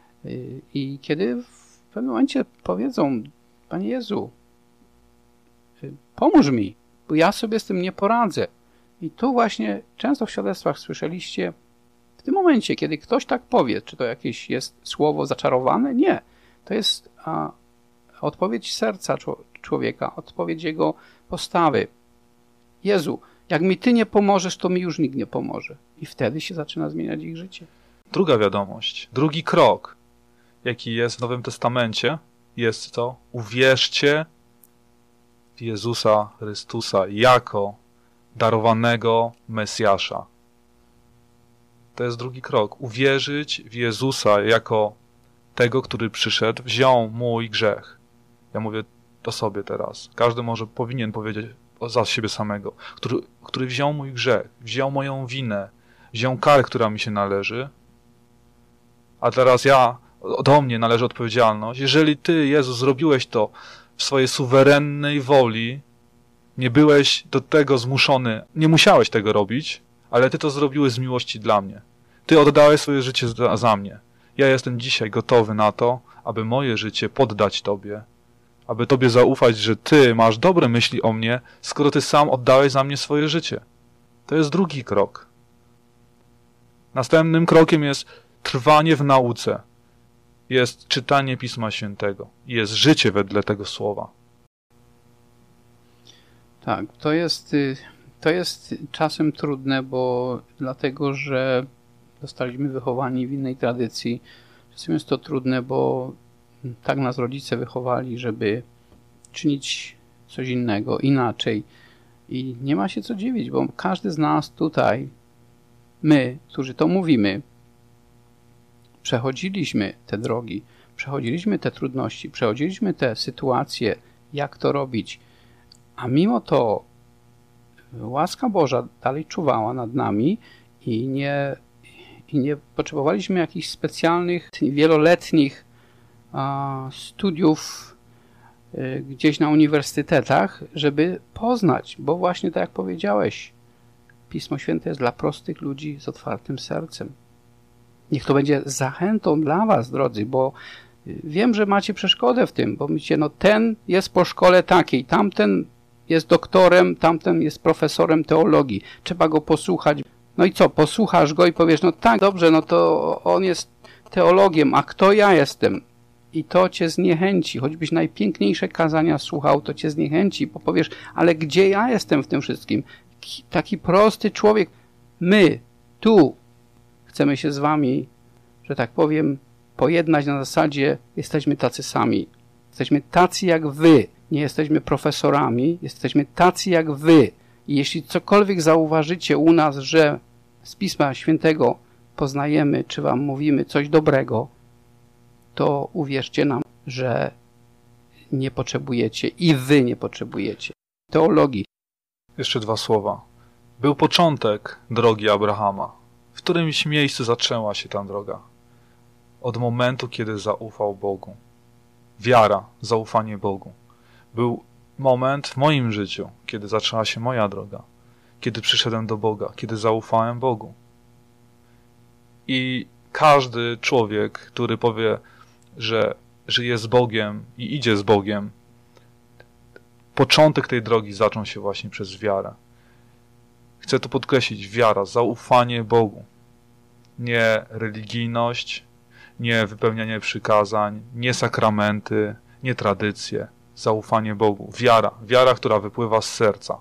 i kiedy w pewnym momencie powiedzą: Panie Jezu, pomóż mi, bo ja sobie z tym nie poradzę. I tu właśnie często w świadectwach słyszeliście, w tym momencie, kiedy ktoś tak powie, czy to jakieś jest słowo zaczarowane? Nie. To jest odpowiedź serca człowieka, odpowiedź jego postawy. Jezu, jak mi Ty nie pomożesz, to mi już nikt nie pomoże. I wtedy się zaczyna zmieniać ich życie. Druga wiadomość, drugi krok, jaki jest w Nowym Testamencie, jest to: uwierzcie w Jezusa Chrystusa jako darowanego Mesjasza. To jest drugi krok. Uwierzyć w Jezusa jako tego, który przyszedł, wziął mój grzech. Ja mówię o sobie teraz. Każdy powinien powiedzieć za siebie samego. Który wziął mój grzech, wziął moją winę, wziął karę, która mi się należy. A teraz do mnie należy odpowiedzialność. Jeżeli Ty, Jezus, zrobiłeś to w swojej suwerennej woli, nie byłeś do tego zmuszony, nie musiałeś tego robić, ale Ty to zrobiłeś z miłości dla mnie. Ty oddałeś swoje życie za mnie. Ja jestem dzisiaj gotowy na to, aby moje życie poddać Tobie, aby Tobie zaufać, że Ty masz dobre myśli o mnie, skoro Ty sam oddałeś za mnie swoje życie. To jest drugi krok. Następnym krokiem jest trwanie w nauce. Jest czytanie Pisma Świętego. Jest życie wedle tego słowa. Tak, to jest czasem trudne, dlatego, że zostaliśmy wychowani w innej tradycji. Czasem jest to trudne, bo tak nas rodzice wychowali, żeby czynić coś innego, inaczej. I nie ma się co dziwić, bo każdy z nas tutaj, my, którzy to mówimy, przechodziliśmy te drogi, przechodziliśmy te trudności, przechodziliśmy te sytuacje, jak to robić. A mimo to łaska Boża dalej czuwała nad nami i nie potrzebowaliśmy jakichś specjalnych, wieloletnich studiów gdzieś na uniwersytetach, żeby poznać, bo właśnie tak jak powiedziałeś, Pismo Święte jest dla prostych ludzi z otwartym sercem. Niech to będzie zachętą dla was, drodzy, bo wiem, że macie przeszkodę w tym, bo mówicie, no ten jest po szkole takiej, tamten jest doktorem, tamten jest profesorem teologii. Trzeba go posłuchać. No i co, posłuchasz go i powiesz, no tak, dobrze, no to on jest teologiem, a kto ja jestem? I to cię zniechęci. Choćbyś najpiękniejsze kazania słuchał, to cię zniechęci, bo powiesz, ale gdzie ja jestem w tym wszystkim? Taki prosty człowiek. My, tu, chcemy się z wami, że tak powiem, pojednać na zasadzie, jesteśmy tacy sami. Jesteśmy tacy jak wy. Nie jesteśmy profesorami, jesteśmy tacy jak wy. I jeśli cokolwiek zauważycie u nas, że z Pisma Świętego poznajemy, czy wam mówimy coś dobrego, to uwierzcie nam, że nie potrzebujecie i wy nie potrzebujecie teologii. Jeszcze 2 słowa. Był początek drogi Abrahama. W którymś miejscu zaczęła się ta droga. Od momentu, kiedy zaufał Bogu. Wiara, zaufanie Bogu. Był moment w moim życiu, kiedy zaczęła się moja droga. Kiedy przyszedłem do Boga, kiedy zaufałem Bogu. I każdy człowiek, który powie, że żyje z Bogiem i idzie z Bogiem, początek tej drogi zaczął się właśnie przez wiarę. Chcę tu podkreślić, wiara, zaufanie Bogu. Nie religijność, nie wypełnianie przykazań, nie sakramenty, nie tradycje. Zaufanie Bogu. Wiara, która wypływa z serca.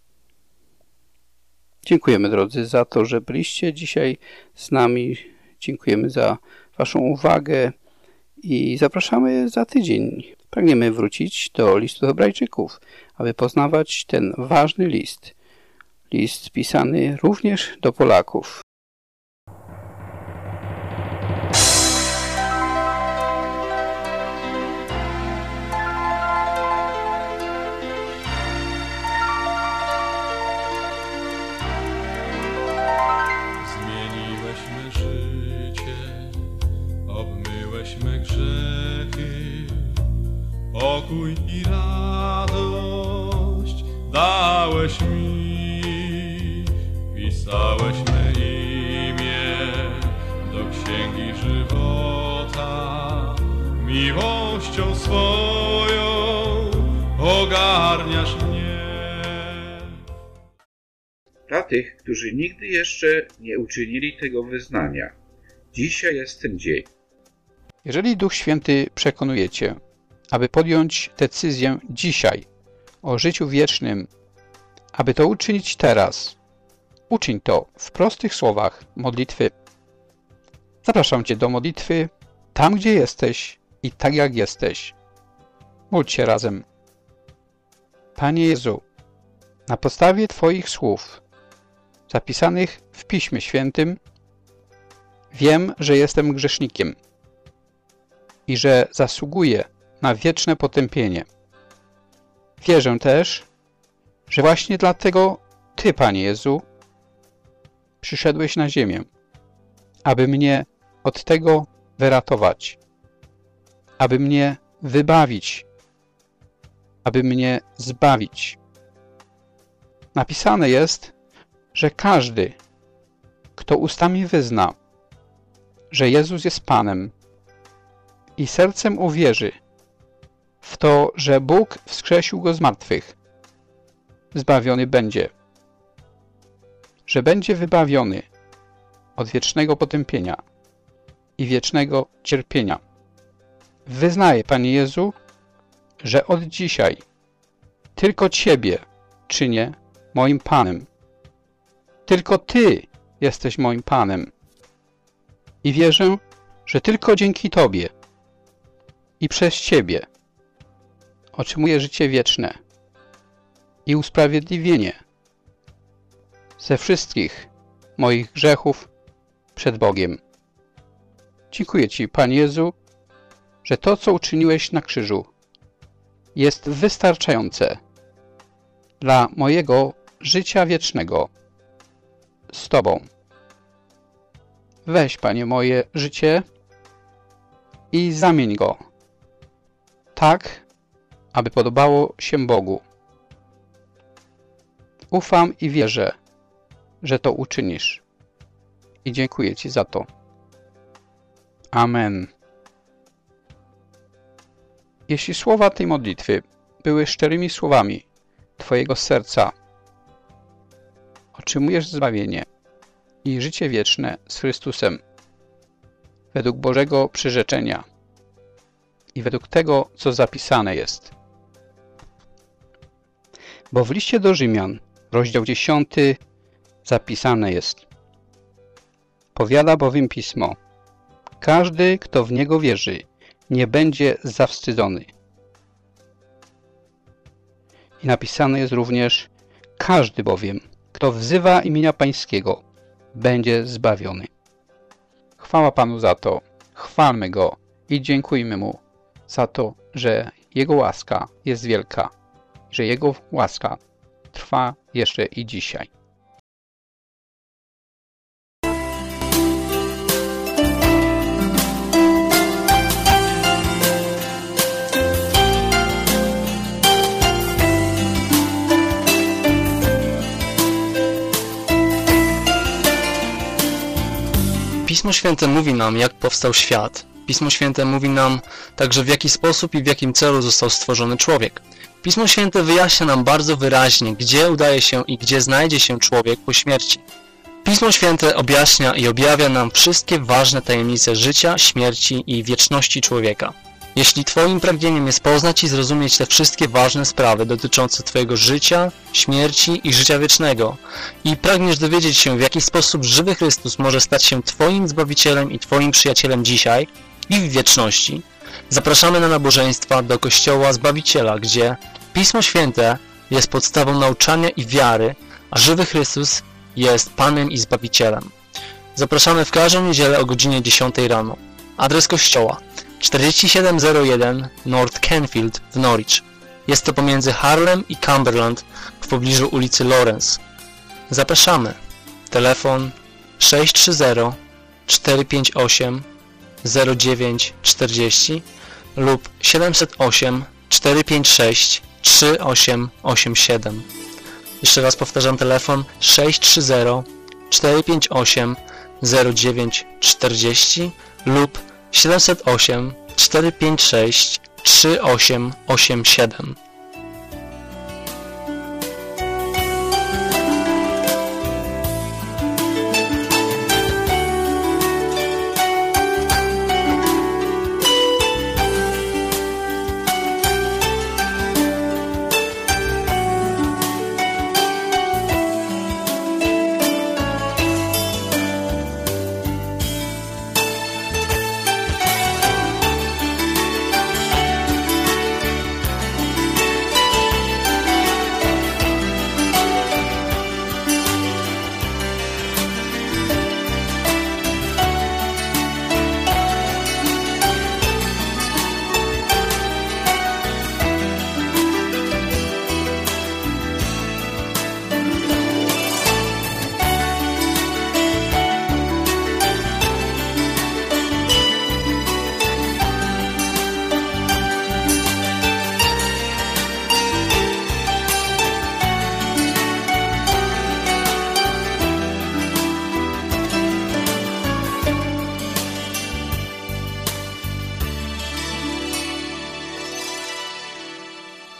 Dziękujemy, drodzy, za to, że byliście dzisiaj z nami. Dziękujemy za waszą uwagę i zapraszamy za tydzień. Pragniemy wrócić do listu do Hebrajczyków, aby poznawać ten ważny list. List pisany również do Polaków. Zmieniłeś me życie, obmyłeś me grzechy, pokój i radość dałeś mi, wpisałeś me imię do księgi żywota, miłością swoją ogarniasz mnie. Dla tych, którzy nigdy jeszcze nie uczynili tego wyznania, dzisiaj jest ten dzień. Jeżeli Duch Święty przekonujecie, aby podjąć decyzję dzisiaj o życiu wiecznym, aby to uczynić teraz, uczyń to w prostych słowach modlitwy. Zapraszam Cię do modlitwy tam, gdzie jesteś i tak jak jesteś. Módl się razem. Panie Jezu, na podstawie Twoich słów zapisanych w Piśmie Świętym wiem, że jestem grzesznikiem i że zasługuję na wieczne potępienie. Wierzę też, że właśnie dlatego Ty, Panie Jezu, przyszedłeś na ziemię, aby mnie od tego wyratować, aby mnie wybawić, aby mnie zbawić. Napisane jest, że każdy, kto ustami wyzna, że Jezus jest Panem i sercem uwierzy w to, że Bóg wskrzesił Go z martwych, zbawiony będzie, że będzie wybawiony od wiecznego potępienia i wiecznego cierpienia. Wyznaję, Panie Jezu, że od dzisiaj tylko Ciebie czynię moim Panem. Tylko Ty jesteś moim Panem. I wierzę, że tylko dzięki Tobie i przez Ciebie otrzymuję życie wieczne i usprawiedliwienie ze wszystkich moich grzechów przed Bogiem. Dziękuję Ci, Panie Jezu, że to, co uczyniłeś na krzyżu, jest wystarczające dla mojego życia wiecznego z Tobą. Weź, Panie, moje życie i zamień go tak, aby podobało się Bogu. Ufam i wierzę, że to uczynisz. I dziękuję Ci za to. Amen. Jeśli słowa tej modlitwy były szczerymi słowami Twojego serca, otrzymujesz zbawienie i życie wieczne z Chrystusem według Bożego przyrzeczenia i według tego, co zapisane jest. Bo w liście do Rzymian, rozdział 10, zapisane jest: powiada bowiem Pismo: każdy, kto w Niego wierzy, nie będzie zawstydzony. I napisane jest również: każdy bowiem, kto wzywa imienia Pańskiego, będzie zbawiony. Chwała Panu za to, chwalmy Go i dziękujmy Mu za to, że Jego łaska jest wielka, że Jego łaska trwa jeszcze i dzisiaj. Pismo Święte mówi nam, jak powstał świat. Pismo Święte mówi nam także, w jaki sposób i w jakim celu został stworzony człowiek. Pismo Święte wyjaśnia nam bardzo wyraźnie, gdzie udaje się i gdzie znajdzie się człowiek po śmierci. Pismo Święte objaśnia i objawia nam wszystkie ważne tajemnice życia, śmierci i wieczności człowieka. Jeśli Twoim pragnieniem jest poznać i zrozumieć te wszystkie ważne sprawy dotyczące Twojego życia, śmierci i życia wiecznego i pragniesz dowiedzieć się, w jaki sposób żywy Chrystus może stać się Twoim Zbawicielem i Twoim przyjacielem dzisiaj i w wieczności, zapraszamy na nabożeństwa do Kościoła Zbawiciela, gdzie Pismo Święte jest podstawą nauczania i wiary, a żywy Chrystus jest Panem i Zbawicielem. Zapraszamy w każdą niedzielę o godzinie 10 rano. Adres kościoła: 4701 North Canfield w Norwich. Jest to pomiędzy Harlem i Cumberland w pobliżu ulicy Lawrence. Zapraszamy. Telefon 630 458 0940 lub 708 456 3887. Jeszcze raz powtarzam, telefon 630 458 0940 lub 708 456 3887.